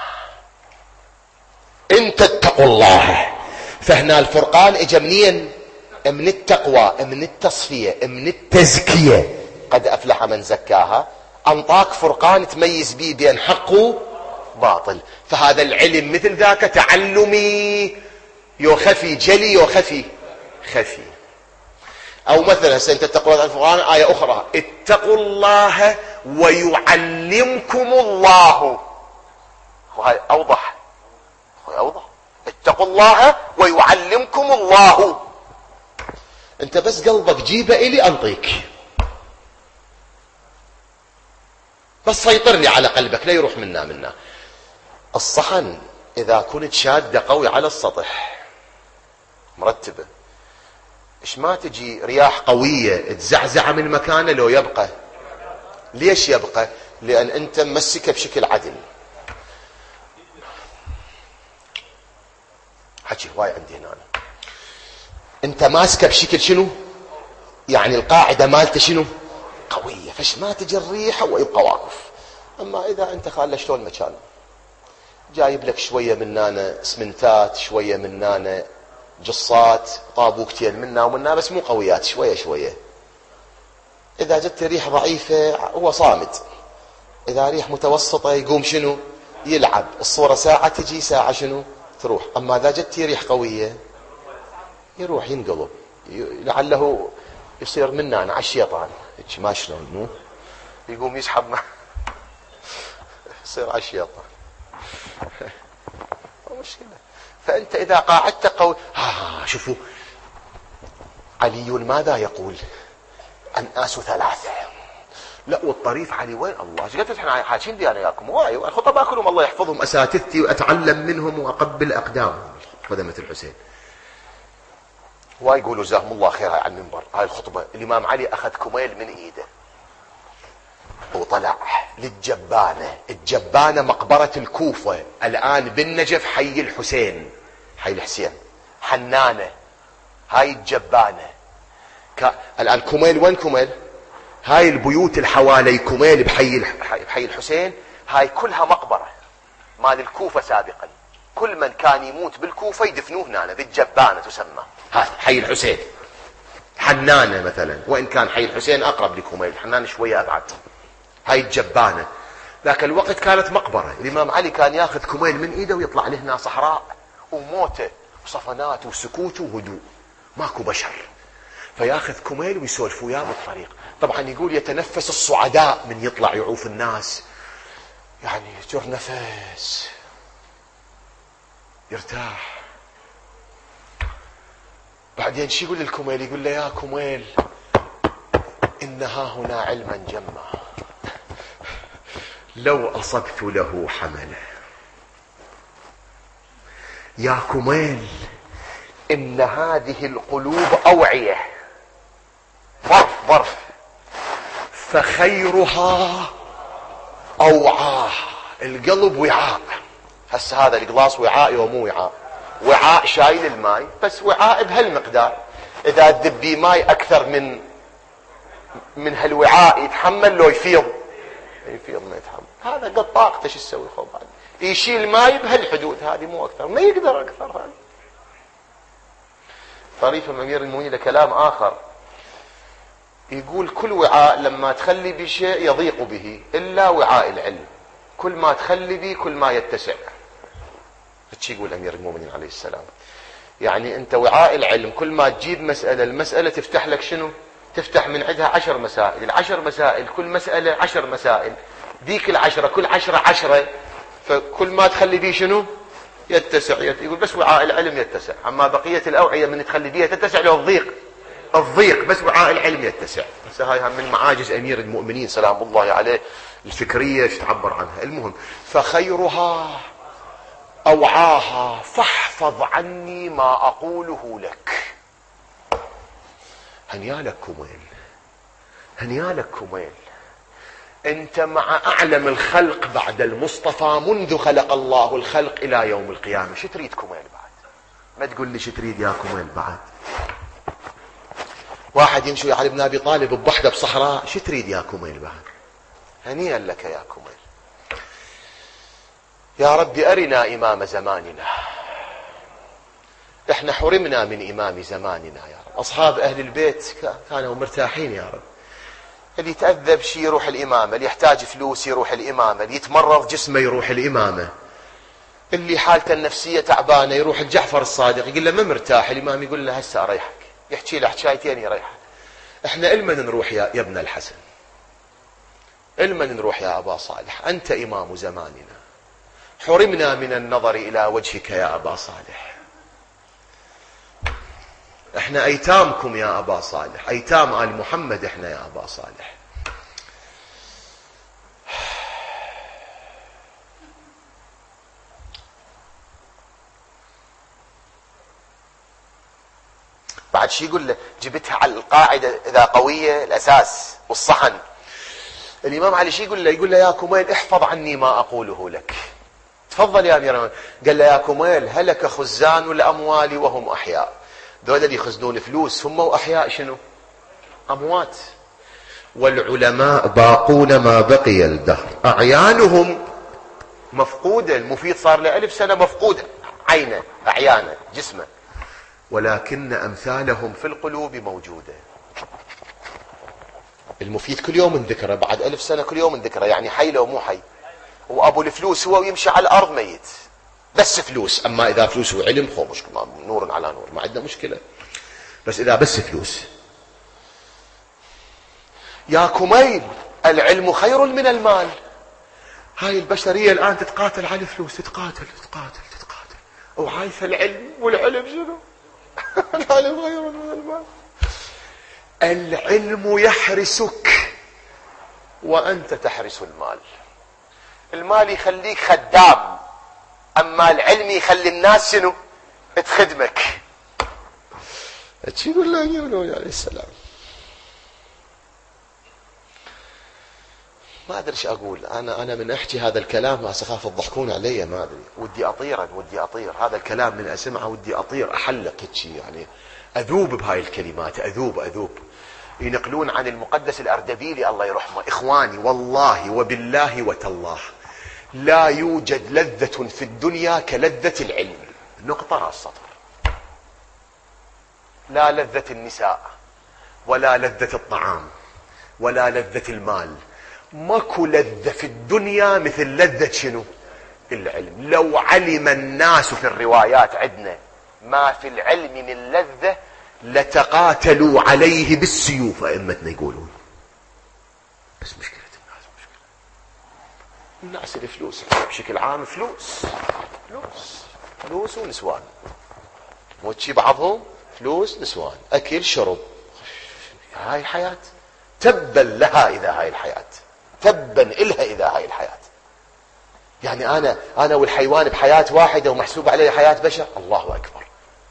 إن تتقوا الله، فهنا الفرقان اجى منين؟ من التقوى، من التصفية، من التزكية. قد أفلح من زكاها، أنطاك فرقان تميز به بين حق وباطل. فهذا العلم مثل ذاك تعلمي، يخفي جلي وخفي خفي. أو مثلا تتقوا الله الفرقان، آية أخرى اتقوا الله ويعلمكم الله، وهي أوضح، اتقوا الله ويعلمكم الله. انت بس قلبك جيبه إلي أنطيك، بس سيطر لي على قلبك لا يروح منا. الصحن إذا كنت شادة قوي على السطح مرتبة، إيش ما تجي رياح قوية تزعزع من مكانه لو يبقى. ليش يبقى؟ لأن أنت ممسكه بشكل عدل. حكي هواي عندي هنا أنا. أنت ماسكه بشكل شنو؟ يعني القاعدة مالته شنو؟ قوية، فش ما تجي الريحة ويبقى واقف. أما إذا أنت خاله شلون مكان، جايب لك شوية من هنا اسمنتات، شوية من هنا جصات، طابوكتين منا ومنا، بس مو قويات، شوية شوية. إذا جت ريح ضعيفة هو صامد، إذا ريح متوسطة يقوم شنو؟ يلعب. الصورة ساعة تجي، ساعة شنو؟ تروح. أما إذا جت ريح قوية يروح ينقلب، لعله يصير منا على الشيطان، ما شلون مو يقوم يسحب ما يصير على الشيطان. مشكلة. فأنت إذا قاعدت قوي، شوفوا علي ماذا يقول؟ الناس ثلاثة. لا والطريف علي وين الله؟ قلت احنا حاكين دي انا وياكم، واي الخطباء كلهم الله يحفظهم اساتذتي واتعلم منهم واقبل اقدامهم، خدمة الحسين. واي يقولوا جزاهم الله خير على المنبر. هاي الخطبة الامام علي اخذ كميل من ايده وطلع للجبانة. الجبانة مقبرة الكوفة الان بالنجف، حي الحسين، حي الحسين، حنانة. هاي الجبانة الان كميل. وين كميل؟ هاي البيوت الحوالي كميل بحي الحسين، هاي كلها مقبرة مال الكوفة سابقا. كل من كان يموت بالكوفة يدفنوه هنا بالجبانة تسمى. هاي حي الحسين. حنانة مثلا، وإن كان حي الحسين أقرب لكميل، حنانة شوية أبعد. هاي الجبانة ذاك الوقت كانت مقبرة. الإمام علي كان ياخذ كميل من إيده ويطلع له هنا صحراء وموته وصفنات وسكوت وهدوء، ماكو بشر، فياخذ كميل ويسولف وياه بالطريق. طبعا يقول يتنفس الصعداء من يطلع يعوف الناس، يعني يجر نفس يرتاح. بعدين شي يقول للكميل؟ يقول له يا كميل إنها هنا علما جما لو أصبت له حمله. يا كميل إن هذه القلوب أوعية، ظرف، فخيرها أوعاه. القلب وعاء. هسه هذا القلاص وعاء ومو وعاء؟ وعاء شايل الماء، بس وعاء بهالمقدار. إذا تدبي ماي أكثر من هالوعاء يتحمل لو يفيض ما يتحمل. هذا قد طاقته شو يسوي؟ خب يشيل ماي بهالحدود هذه، مو أكثر، ما يقدر أكثر. هذا طريف أمير المؤمنين لكلام آخر، يقول كل وعاء لما تخلي بشيء يضيق به إلا وعاء العلم، كل ما تخلي به كل ما يتسع. فتشي يقول أمير المؤمنين عليه السلام، يعني أنت وعاء العلم كل ما تجيب مسألة، المسألة تفتح لك شنو؟ تفتح من عندها 10 مسائل، 10 مسائل كل مسألة 10 مسائل، ذيك 10 كل 10 10، فكل ما تخلي به شنو؟ يقول بس وعاء العلم يتسع، اما بقية الاوعية من تخلي بيها تتسع له الضيق، بس وعاء العلم يتسع. بس هاي من معاجز امير المؤمنين سلام الله عليه الفكرية ايش تعبر عنها. المهم، فخيرها اوعاها فاحفظ عني ما اقوله لك. هنيالك كميل، هنيالك كميل، انت مع اعلم الخلق بعد المصطفى منذ خلق الله الخلق الى يوم القيامة. شو تريد كميل بعد؟ ما تقول لي شو تريد يا كميل بعد؟ واحد يمشي على ابن ابي طالب بوحده بصحراء، شو تريد يا كميل بعد؟ هنيئا لك يا كميل. يا رب ارنا امام زماننا، احنا حرمنا من امام زماننا يا رب. اصحاب اهل البيت كانوا مرتاحين يا رب، اللي يتأذب شي يروح الامامة، اللي يحتاج فلوس يروح الامامة، اللي يتمرض جسمه يروح الامامة، اللي حالته النفسية تعبانة يروح الجعفر الصادق يقول له ما مرتاح، الامام يقول له هسه اريحك، يحكي له حكايتين يريحك. احنا المن نروح يا ابن الحسن، المن نروح يا ابا صالح، انت امام زماننا، حرمنا من النظر الى وجهك يا ابا صالح. احنا ايتامكم يا ابا صالح، ايتام آل محمد احنا يا ابا صالح. بعد شي يقول له جبتها على القاعدة اذا قوية الاساس والصحن. الامام علي شي يقول له يا كميل احفظ عني ما اقوله لك. تفضل يا امير. قال له يا كميل هلك خزان الاموال وهم احياء. ذول اللي يخزنون فلوس هم واحياء شنو؟ اموات. والعلماء باقون ما بقي الدهر، اعيانهم مفقودة. المفيد صار له 1000 سنة مفقودة، عينه اعيانه جسمه، ولكن امثالهم في القلوب موجودة. المفيد كل يوم نذكره، بعد 1000 سنة كل يوم نذكره، يعني حي لو مو حي. وابو الفلوس هو يمشي على الارض ميت، بس فلوس. اما اذا فلوس وعلم خو مشكلة، نور على نور، ما عندنا مشكلة. بس اذا بس فلوس. يا كميل العلم خير من المال. هاي البشرية الان تتقاتل على الفلوس، تتقاتل وعايث العلم، والعلم شنو؟ العلم خير من المال. العلم يحرسك وانت تحرس المال. المال يخليك خدام، اما العلم يخلي الناس شنو؟ تخدمك. يقول له عليه السلام. ما ادري ايش اقول انا من احكي هذا الكلام ما اخاف تضحكون علي، ما ادري. ودي اطير هذا الكلام من اسمعه، ودي اطير احلق هيك يعني، اذوب بهاي الكلمات، اذوب. ينقلون عن المقدس الأردبيلي الله يرحمه، إخواني والله وبالله وتالله لا يوجد لذة في الدنيا كلذة العلم. نقطة على السطر. لا لذة النساء ولا لذة الطعام ولا لذة المال، ماكو لذة في الدنيا مثل لذة شنو؟ العلم. لو علم الناس في الروايات عندنا ما في العلم من لذة لتقاتلوا عليه بالسيوف ائمتنا يقولون. بس مشكلة الناس الفلوس بشكل عام، فلوس ونسوان، مو تشي بعضهم فلوس نسوان اكل شرب. هاي الحياة تبا لها اذا هاي الحياة، تبا الها اذا هاي الحياة. يعني انا والحيوان بحياة واحدة ومحسوب علي حياة بشر. الله اكبر.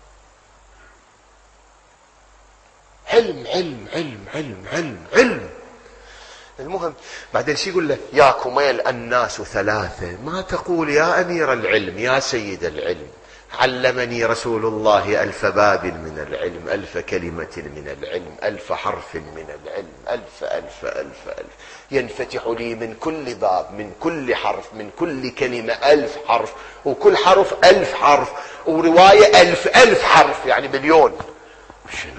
علم علم علم علم علم علم. المهم بعدين شي يقول له يا كميل الناس ثلاثة. ما تقول يا أمير العلم يا سيد العلم؟ علمني رسول الله 1000 باب من العلم، 1000 كلمة من العلم، 1000 حرف من العلم، 1000 ينفتح لي من كل باب، من كل حرف، من كل كلمة 1000 حرف، وكل حرف 1000 حرف، ورواية 1000 حرف، يعني مليون. شنو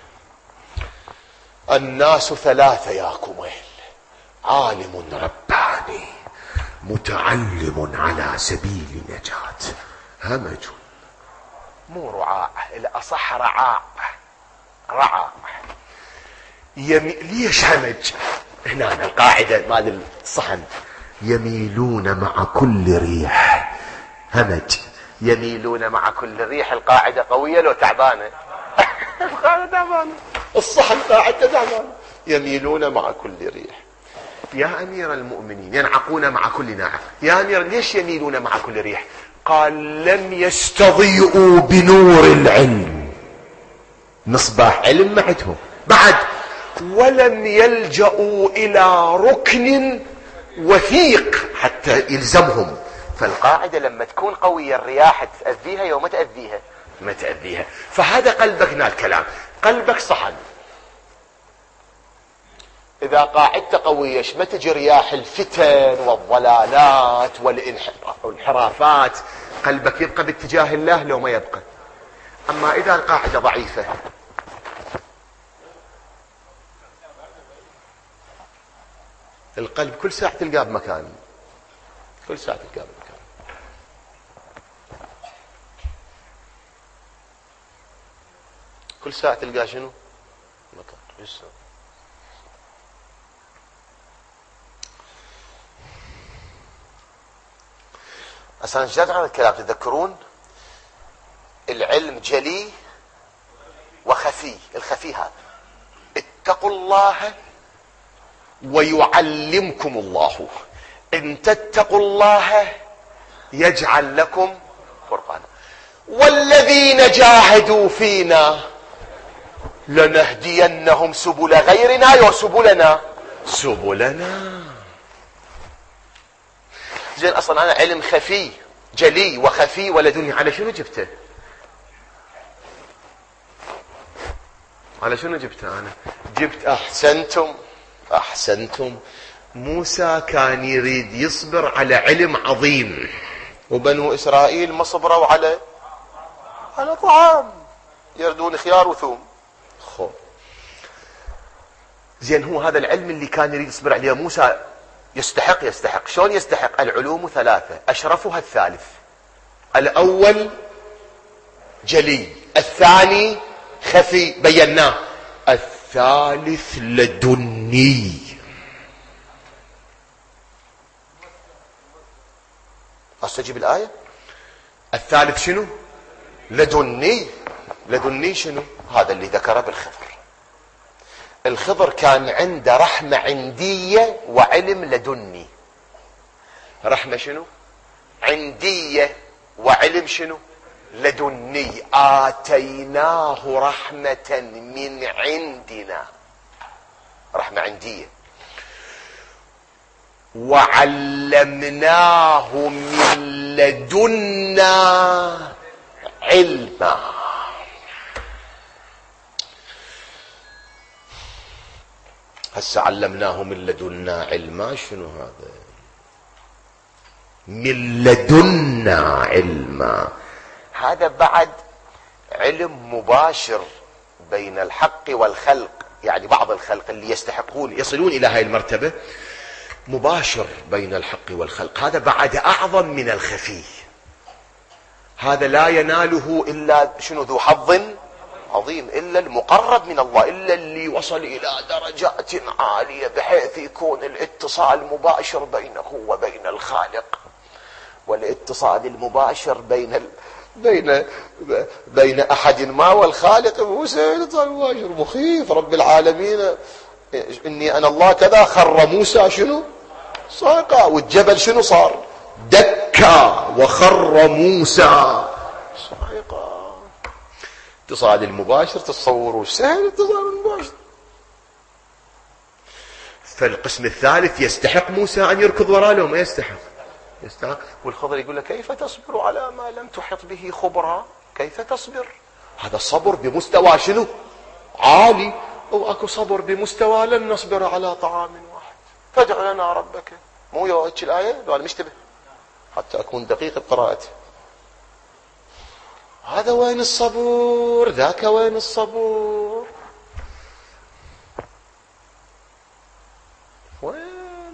الناس ثلاثة يا كميل: عالم رباني، متعلم على سبيل نجاة، همج مو رعاع، الأصح رعاع. ليش همج؟ هنا القاعدة مال الصحن: يميلون مع كل ريح. همج يميلون مع كل ريح. القاعدة قوية لو تعبانة؟ القاعدة تعبانة، الصح القاعدة تعبانة. يميلون مع كل ريح. يا أمير المؤمنين ينعقون مع كل ناعق. يا أمير ليش يميلون مع كل ريح؟ قال لم يستضيئوا بنور العلم، مصباح علم معتهم بعد، ولم يلجأوا إلى ركن وثيق حتى يلزمهم. فالقاعدة لما تكون قوية الرياح تأذيها يوم تأذيها ما تأذيها. فهذا قلبك نال كلام، قلبك صحن. إذا قاعدت قوية ما تجي رياح الفتن والضلالات والانحرافات، قلبك يبقى باتجاه الله لو ما يبقى. أما إذا القاعدة ضعيفة القلب كل ساعة تلقاه بمكان، كل ساعة تلقاه بمكان. كل ساعة تلقاه شنو؟ مكان. أصلا جد عن الكلام تذكرون العلم جلي وخفي. الخفي هذا اتقوا الله ويعلمكم الله. ان تتقوا الله يجعل لكم فرقانا والذين جاهدوا فينا لنهدينهم سبل غيرنا وسبلنا سبلنا. زين اصلا انا علم خفي جلي وخفي ولدني، على شنو جبته؟ على شنو جبته انا؟ جبت احسنتم. موسى كان يريد يصبر على علم عظيم، وبنو اسرائيل ما صبروا على طعام يردون خيار وثوم. زين هو هذا العلم اللي كان يريد يصبر عليه موسى يستحق. شلون يستحق؟ العلوم ثلاثة أشرفها الثالث. الأول جلي، الثاني خفي بيناه، الثالث لدني. أستجيب الآية. الثالث شنو؟ لدني. لدني شنو؟ هذا اللي ذكره بالخضر. الخضر كان عنده رحمة عندية وعلم لدني. رحمة شنو؟ عندية، وعلم شنو؟ لدني. آتيناه رحمة من عندنا، رحمة عندية. وعلمناه من لدنا علما. هسه علمناه من لدنا علما. شنو هذا؟ من لدنا علما. هذا بعد علم مباشر بين الحق والخلق. يعني بعض الخلق اللي يستحقون يصلون إلى هاي المرتبة مباشر بين الحق والخلق. هذا بعد أعظم من الخفي. هذا لا يناله إلا شنو؟ ذو حظ عظيم، إلا المقرب من الله، إلا اللي وصل إلى درجات عالية بحيث يكون الاتصال مباشر بينه وبين الخالق. والاتصال المباشر بين أحد ما والخالق موسى اتصال مباشر مخيف. رب العالمين إني أنا الله كذا. خر موسى شنو؟ صاعقة. والجبل شنو صار؟ دكا. وخر موسى صاعقة. اتصال المباشر تتصوروا سهل اتصال المباشر. فالقسم الثالث يستحق موسى أن يركض وراء له، ما يستحق. والخضر يقول له كيف تصبر على ما لم تحط به خبرا؟ كيف تصبر؟ هذا صبر بمستوى شنو؟ عالي. واكو صبر بمستوى لن نصبر على طعام واحد فادع لنا ربك. مو يوجه الآية لو أنا مشتبه حتى أكون دقيق بقراءتي. هذا وين الصبور؟ ذاك وين الصبور؟ وين؟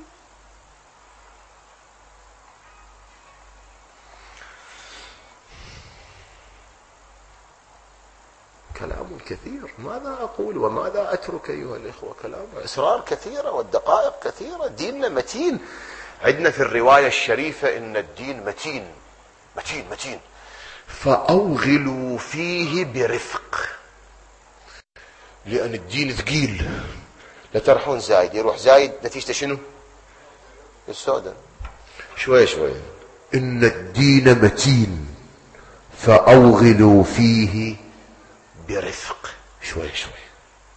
كلام كثير، ماذا أقول وماذا أترك أيها الإخوة؟ كلام أسرار كثيرة والدقائق كثيرة. ديننا متين. عندنا في الرواية الشريفة إن الدين متين متين متين. فأوغلوا فيه برفق، لأن الدين ثقيل، لا ترحون زايد، يروح زايد نتيجته شنو؟ السوداء. شوية شوية، إن الدين متين فأوغلوا فيه برفق، شوية شوية.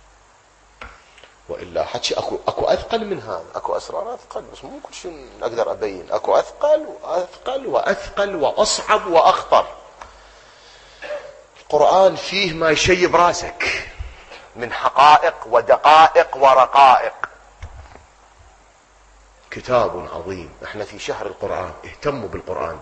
وإلا حكي أكو أثقل من هذا، أكو أسرار أثقل، بس مو كل شيء أقدر أبين. أكو أثقل وأثقل وأثقل وأصعب وأخطر. القرآن فيه ما يشيب راسك من حقائق ودقائق ورقائق. كتاب عظيم. احنا في شهر القرآن، اهتموا بالقرآن.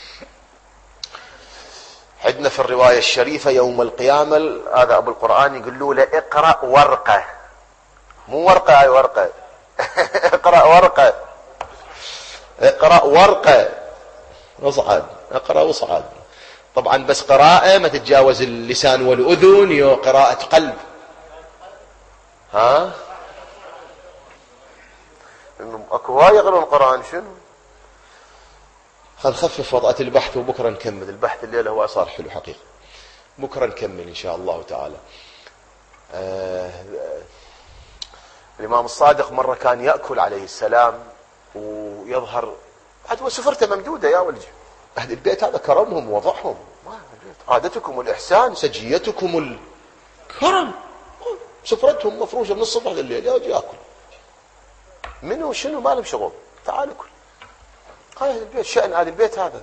عندنا في الرواية الشريفة يوم القيامة هذا أبو القرآن يقولوا له اقرأ ورقة، مو ورقة هاي ورقة اقرأ ورقة، اقرأ ورقة، اصعد، اقرأ واصعد. طبعا بس قراءة ما تتجاوز اللسان والأذن، يو قراءة قلب. ها اكو هواي يقرأون القرآن. شنو خل نخفف وضعة البحث وبكرة نكمل البحث. الليلة هو صار حلو حقيقة، بكرة نكمل إن شاء الله تعالى. الإمام الصادق مرة كان يأكل عليه السلام ويظهر عاد سفرته ممدودة يا ولدي. أهل البيت هذا كرمهم ووضعهم، عادتكم الإحسان، سجيتكم الكرم، سفرتهم مفروشة من الصبح لليل، يجي يأكل منه شنو ما لهم شغل، تعال كل. هذا أهل البيت، شأن أهل البيت هذا.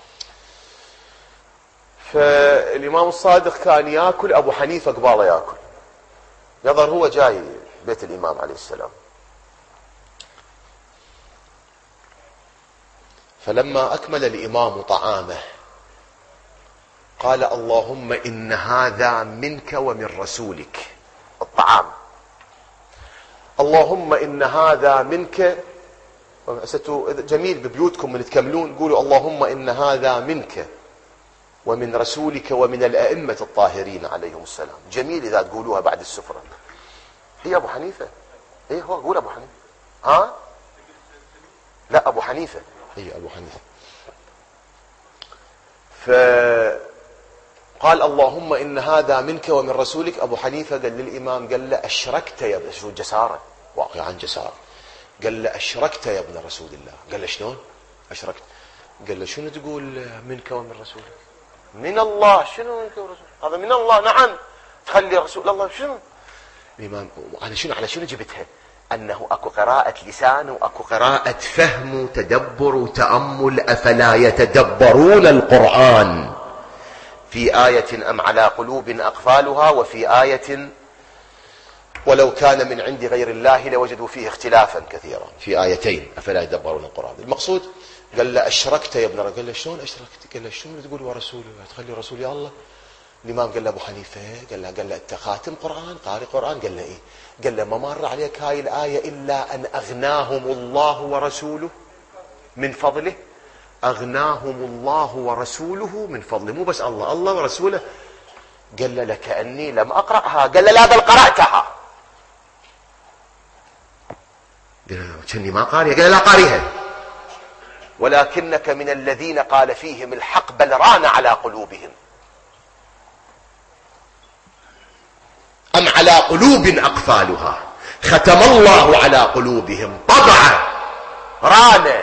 فالإمام الصادق كان يأكل، أبو حنيفة قباله يأكل، يظهر هو جاي بيت الإمام عليه السلام. فلما أكمل الإمام طعامه قال اللهم إن هذا منك ومن رسولك. الطعام، اللهم إن هذا منك. جميل ببيوتكم من تكملون قولوا اللهم إن هذا منك ومن رسولك ومن الأئمة الطاهرين عليهم السلام. جميل إذا تقولوها بعد السفرة. هي أبو حنيفة، إيه هو قول أبو حنيفة. ها لا أبو حنيفة، هي أبو حنيفة. فقال اللهم إن هذا منك ومن رسولك. أبو حنيفة قال للإمام، قال له أشركت يا ابن، شو جسارة، واقعا جسارة. قال له أشركت يا ابن رسول الله. قال له شلون أشركت؟ قال له شنو تقول منك ومن رسولك؟ من الله. شنو منك ومن رسولك؟ هذا من الله. نعم، تخلي رسول الله شنو؟ الإمام على شنو جبتها؟ أنه أكو قراءة لسان وأكو قراءة فهم وتدبر وتأمل. أفلا يتدبرون القرآن؟ في آية أم على قلوب أقفالها، وفي آية ولو كان من عند غير الله لوجدوا فيه اختلافا كثيرا. في آيتين أفلا يتدبرون القرآن. المقصود قال له أشركت يا ابن رجل. قال له شلون أشركت؟ قال له شنو تقول ورسوله تخلي رسول يا الله؟ الإمام قال له أبو حنيفة، قال له أنت خاتم قرآن، قارئ قرآن؟ قال له إيه. قال له ما مر عليك هاي الآية إلا أن أغناهم الله ورسوله من فضله. أغناهم الله ورسوله من فضله، مو بس الله، الله ورسوله. قال له لكأني لم أقرأها. قال له لا بل قرأتها. قال له كأني ما قارئها. قال له لا قارئها، ولكنك من الذين قال فيهم الحق بل ران على قلوبهم. أم على قلوب أقفالها ختم الله على قلوبهم طبعا ران،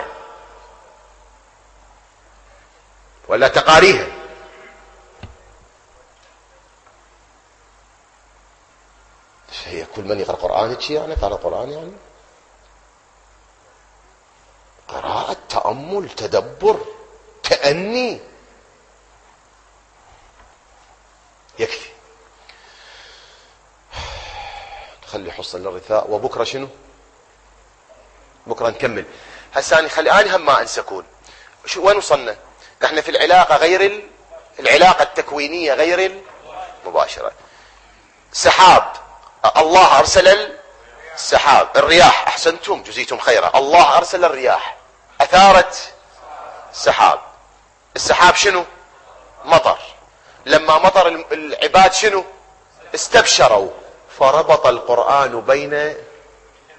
ولا تقاريها. هي كل من يقرأ قرآن يعني قرأ قرآن يعني قراءة، تأمل، تدبر، تأني، يكفي. خلي حصة للرثاء. وبكرة شنو؟ بكرة نكمل. هساني خلي أنا هم ما أنسكون. وين وصلنا؟ احنا في العلاقة غير العلاقة التكوينية غير المباشرة. سحاب، الله أرسل السحاب. الرياح، أحسنتم جزيتم خيرا، الله أرسل الرياح أثارت السحاب. السحاب شنو؟ مطر. لما مطر العباد شنو؟ استبشروا. فربط القرآن بين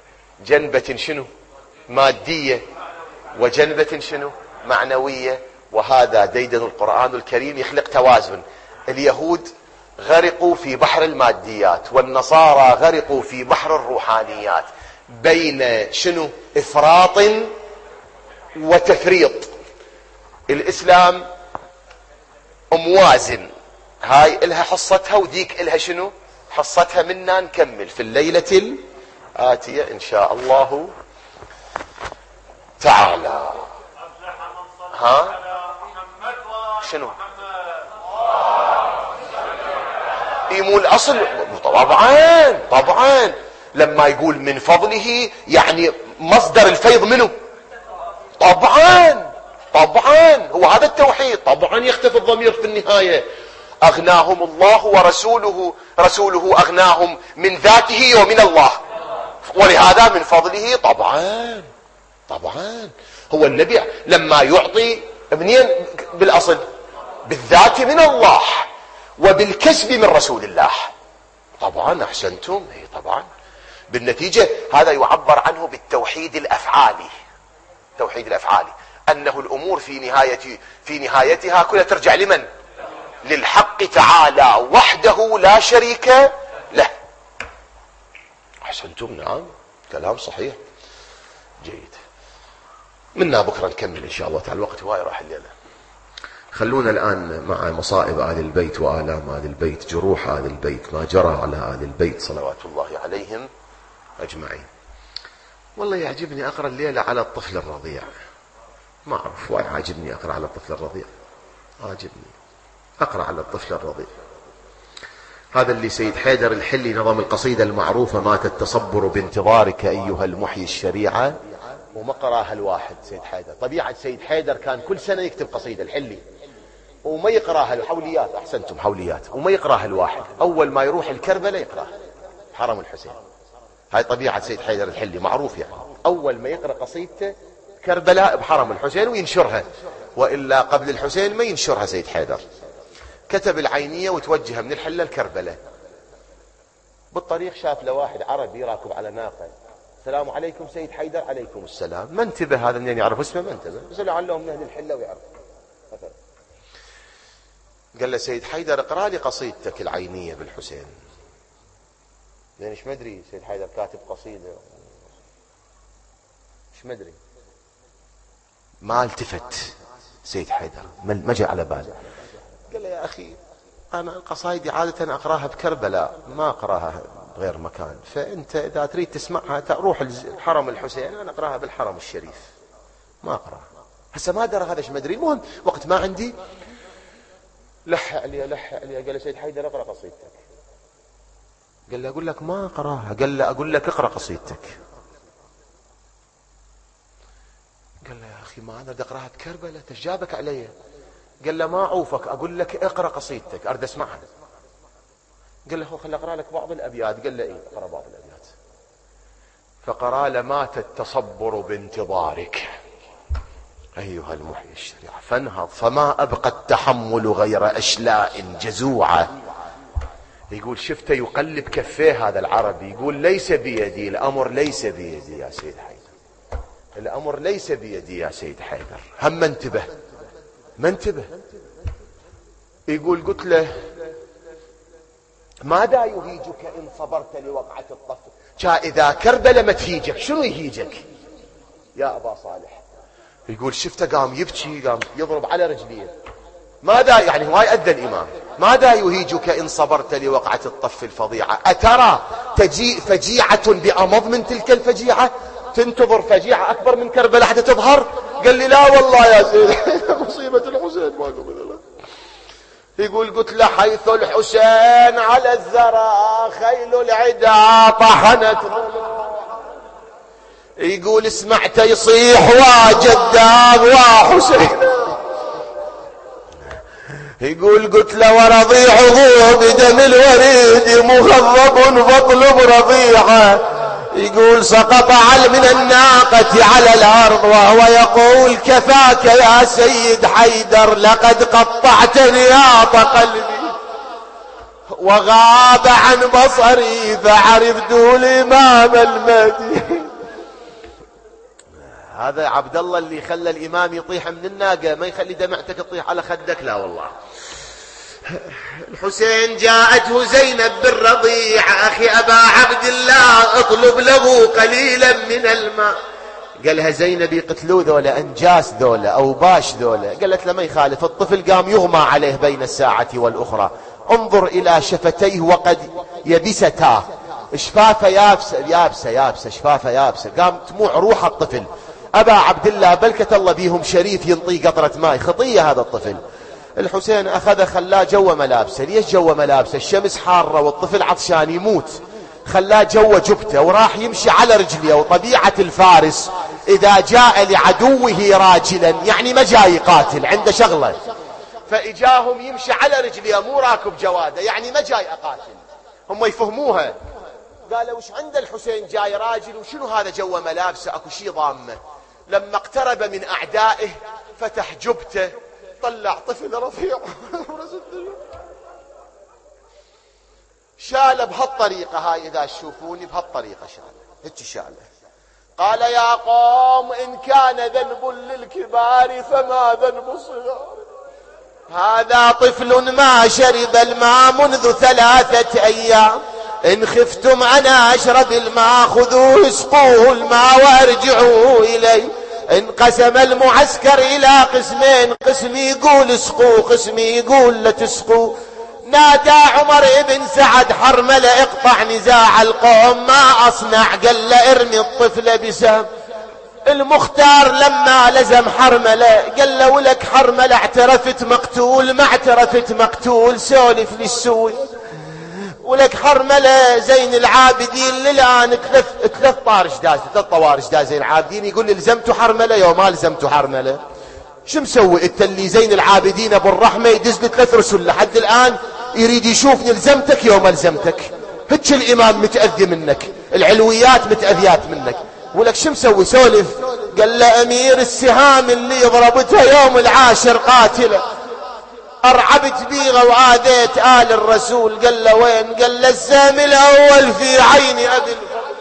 جنبة شنو؟ مادية، وجنبة شنو؟ معنوية، وهذا ديدن القرآن الكريم يخلق توازن. اليهود غرقوا في بحر الماديات والنصارى غرقوا في بحر الروحانيات، بين شنو؟ إفراط وتفريط. الإسلام موازن، هاي إلها حصتها وذيك إلها شنو؟ حصتها. منا نكمل في الليلة الآتية إن شاء الله تعالى. ها شنو؟ مو الأصل طبعا لما يقول من فضله يعني مصدر الفيض منه. طبعا هو هذا التوحيد. طبعا يختفي الضمير في النهاية. أغناهم الله ورسوله، رسوله أغناهم من ذاته ومن الله، ولهذا من فضله. طبعا هو النبي لما يعطي منين؟ بالأصل بالذات من الله وبالكسب من رسول الله. طبعا أحسنتم. طبعا بالنتيجة هذا يعبر عنه بالتوحيد الأفعالي. توحيد الأفعالي أنه الأمور في نهايتها كلها ترجع لمن؟ للحق تعالى وحده لا شريك له. أحسنتم. نعم كلام صحيح جيد. منا بكرة نكمل إن شاء الله تعالى، الوقت هواي راح الليلة. خلونا الآن مع مصائب آل البيت وآلام آل البيت، جروح آل البيت، ما جرى على آل البيت صلوات الله عليهم أجمعين. والله يعجبني أقرأ الليلة على الطفل الرضيع. ما أعرف واي عاجبني أقرأ على الطفل الرضيع، عاجبني أقرأ على الطفل الرضيع. هذا اللي سيد حيدر الحلي نظم القصيدة المعروفة مات التصبر بانتظارك أيها المحيي الشريعة، وما قراها الواحد. سيد حيدر طبيعة سيد حيدر كان كل سنة يكتب قصيدة الحلي وما يقراها الحوليات. أحسنتم، حوليات، وما يقراها الواحد. أول ما يروح الكربلة يقراها حرم الحسين. هاي طبيعة سيد حيدر الحلي معروف يعني. أول ما يقرأ قصيدته كربلاء بحرم الحسين وينشرها، وإلا قبل الحسين ما ينشرها سيد حيدر. كتب العينية وتوجه من الحلة الكربلة. بالطريق شاف له واحد عربي راكب على ناقة. السلام عليكم سيد حيدر. عليكم السلام. ما انتبه هذا منين يعرف اسمه؟ ما انتبه، بس لعلهم من أهل الحلة ويعرف. قال له سيد حيدر اقرأ لي قصيدتك العينية بالحسين. لأن ايش مدري سيد حيدر كاتب قصيدة، ايش مدري. ما التفت سيد حيدر، ما جاء على باله. قال له يا أخي أنا قصايدي عادة أقراها بكربلاء، ما أقراها بغير مكان، فأنت إذا تريد تسمعها روح الحرم الحسين، أنا أقراها بالحرم الشريف، ما أقراها. هسه ما درى هذا ايش مدري. المهم وقت ما عندي لح علي. قال له سيد حيدر اقرأ قصيدتك. قال له أقول لك ما أقراها. قال له أقول لك اقرأ قصيدتك. قال له يا أخي ما أنا بدي أقراها بكربلاء، تجابك علي. قال له ما أعوفك، أقول لك اقرأ قصيدتك أريد أسمعها. قال له خل أقرأ لك بعض الأبيات. قال له إيه أقرأ بعض الأبيات. فقرأ له مات التصبر بانتظارك أيها المحيي الشريعة، فانهض فما أبقى التحمل غير أشلاء جزوعة. يقول شفته يقلب كفيه هذا العربي، يقول ليس بيدي الأمر، ليس بيدي يا سيد حيدر، الأمر ليس بيدي يا سيد حيدر. هم ما انتبه. يقول قلت له ماذا يهيجك إن صبرت لوقعة الطفل؟ إذا كربلة ما تهيجك شنو يهيجك يا أبا صالح؟ يقول شفته قام يبكي، قام يضرب على رجليه. ماذا يعني هو يأذى الإمام. ماذا يهيجك إن صبرت لوقعة الطف الفظيعة؟ أترى تجيء فجيعة بأمض من تلك الفجيعة؟ تنتظر فجيعة أكبر من كربلاء حتى تظهر؟ قال لي لا والله يا سيدي مصيبة الحسين ما قبل. يقول قلت له حيث الحسين على الزرى خيل العدا طحنت. يقول سمعت يصيح وجداه وحسين. يقول قلت له ورضيعه بدم الوريد مخضب فاطلب رضيعه. يقول سقط من الناقة على الأرض وهو يقول كفاك يا سيد حيدر لقد قطعتني ياط قلبي وغاب عن بصري فعرفت الإمام المهدي. هذا عبد الله اللي خلى الإمام يطيح من الناقة، ما يخلي دمعتك تطيح على خدك، لا والله. الحسين جاءته زينب بالرضيع: أخي أبا عبد الله اطلب له قليلا من الماء. قالها زينب: يقتلوا ذولا، أنجاس ذولا، أو باش ذولا. قالت له: ما يخالف. الطفل قام يغمى عليه بين الساعة والأخرى. انظر إلى شفتيه وقد يبستاه، شفافه يابسة شفافه يابسة، قام تموع روح الطفل. أبا عبد الله بلكة الله بيهم شريف ينطي قطرة ماء، خطية هذا الطفل. الحسين أخذ خلاه جوا ملابسه. ليش جوا ملابسه؟ الشمس حارة والطفل عطشان يموت. خلاه جوا جبته وراح يمشي على رجليه. وطبيعة الفارس إذا جاء لعدوه راجلا يعني ما جاي قاتل، عنده شغلة، فإجاهم يمشي على رجليه مو راكب جواده، يعني ما جاي أقاتل. هم يفهموها. قالوا: وش عند الحسين جاي راجل، وشنو هذا جوا ملابسه، اكو شي ضامه. لما اقترب من أعدائه فتح جبته، طلع طفل رفيع شاله بهالطريقة هاي، إذا تشوفوني بهالطريقة شاله. قال: يا قوم إن كان ذنب للكبار فما ذنب الصغار. هذا طفل ما شرب الماء منذ 3 أيام. إن خفتم أنا أشرب الماء خذوه اسقوه الماء وارجعوا إلي. انقسم المعسكر إلى قسمين، قسم يقول اسقوا، قسم يقول لا تسقوا. نادى عمر بن سعد: حرملة اقطع نزاع القوم، ما أصنع؟ قال له: ارمي الطفل بسهم. المختار لما لزم حرملة قال له: ولك حرملة اعترفت مقتول، ما اعترفت مقتول، سولف للسوي. ولك حرملة زين العابدين للآن 3 طوارش داز زين العابدين، يقول لي لزمته حرملة يوم ما لزمته حرملة. شو مسوي انت اللي زين العابدين ابو الرحمة يدز لي 3 رسل لحد الآن يريد يشوفني لزمتك يوم لزمتك؟ هتش الإمام متأذي منك، العلويات متأذيات منك. ولك شو مسوي؟ سولف. قال له: أمير السهام اللي ضربته يوم 10 قاتله، أرعبت بيغة وآذيت آل الرسول. قال له: وين؟ قال له: السهم الأول في عين أبي الفضل،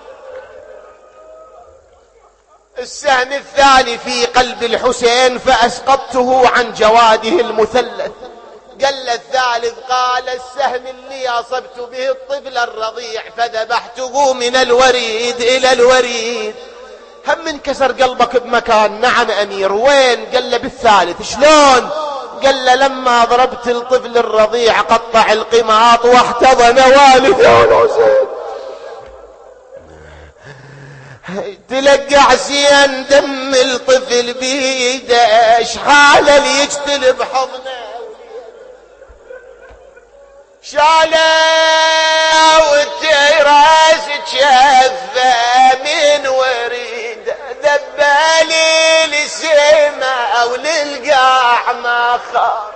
السهم الثاني في قلب الحسين فأسقطته عن جواده المثلث. قال له: الثالث؟ قال: السهم اللي أصبت به الطفل الرضيع فذبحته من الوريد إلى الوريد. هم انكسر قلبك بمكان. نعم أمير. وين؟ قال له: بالثالث. شلون؟ قال له: لما ضربت الطفل الرضيع قطع القماط واحتضن والده الحسين. تلقى حسين دم الطفل بيده، شحاله ليجتل بحضنه، شاله والتراس تشفى من وريد، ذبالي للسماء وللقاع ما خاف.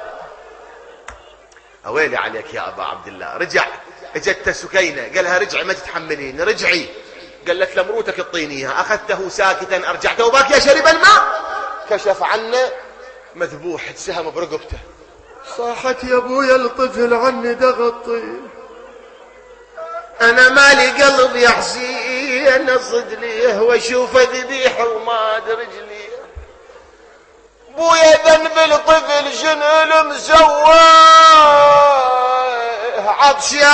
اويلي عليك يا ابا عبد الله. رجع، اجت سكينه قالها: رجعي ما تتحملين، رجعي. قالت: لمروتك الطينيها. اخذته ساكتا، ارجعته باكيا شرب الماء، كشف عنه مذبوح، سهم برقبته. صاحت: يا ابويا الطفل عني دغطي، انا مالي قلب يا حسين اصد ليه واشوف ذبيحه وما رجلي. ابويا ذنب الطفل شنو المسواه، عطشان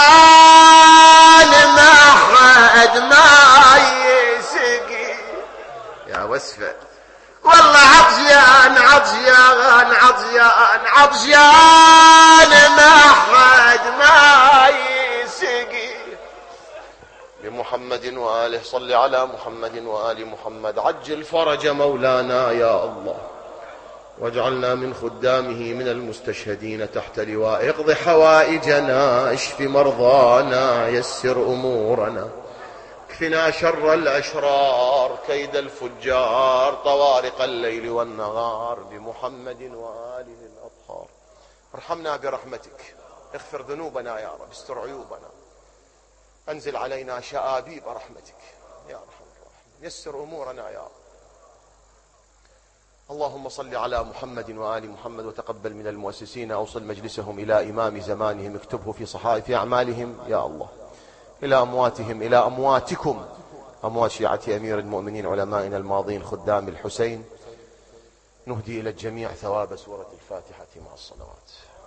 ما حد ما يسقي. يا وسفه والله عطشان عطشان عطشان عطشان ما حد ما يسقي. بمحمد وآله صل على محمد وآل محمد. عجل فرج مولانا يا الله، واجعلنا من خدامه من المستشهدين تحت لواء. اقض حوائجنا، اشف مرضانا، يسر أمورنا، اكفنا شر الأشرار، كيد الفجار، طوارق الليل والنهار. بمحمد وآله الأطهار. ارحمنا برحمتك، اغفر ذنوبنا يا رب، استر عيوبنا، انزل علينا شآبيب رحمتك يا ارحم الراحمين، يسر أمورنا يا رب. اللهم صل على محمد وآل محمد، وتقبل من المؤسسين، أوصل مجلسهم إلى إمام زمانهم، اكتبه في صحائف أعمالهم يا الله. إلى أمواتهم، إلى أمواتكم، أموات شيعة أمير المؤمنين علمائنا الماضين خدام الحسين، نهدي إلى الجميع ثواب سورة الفاتحة مع الصلوات.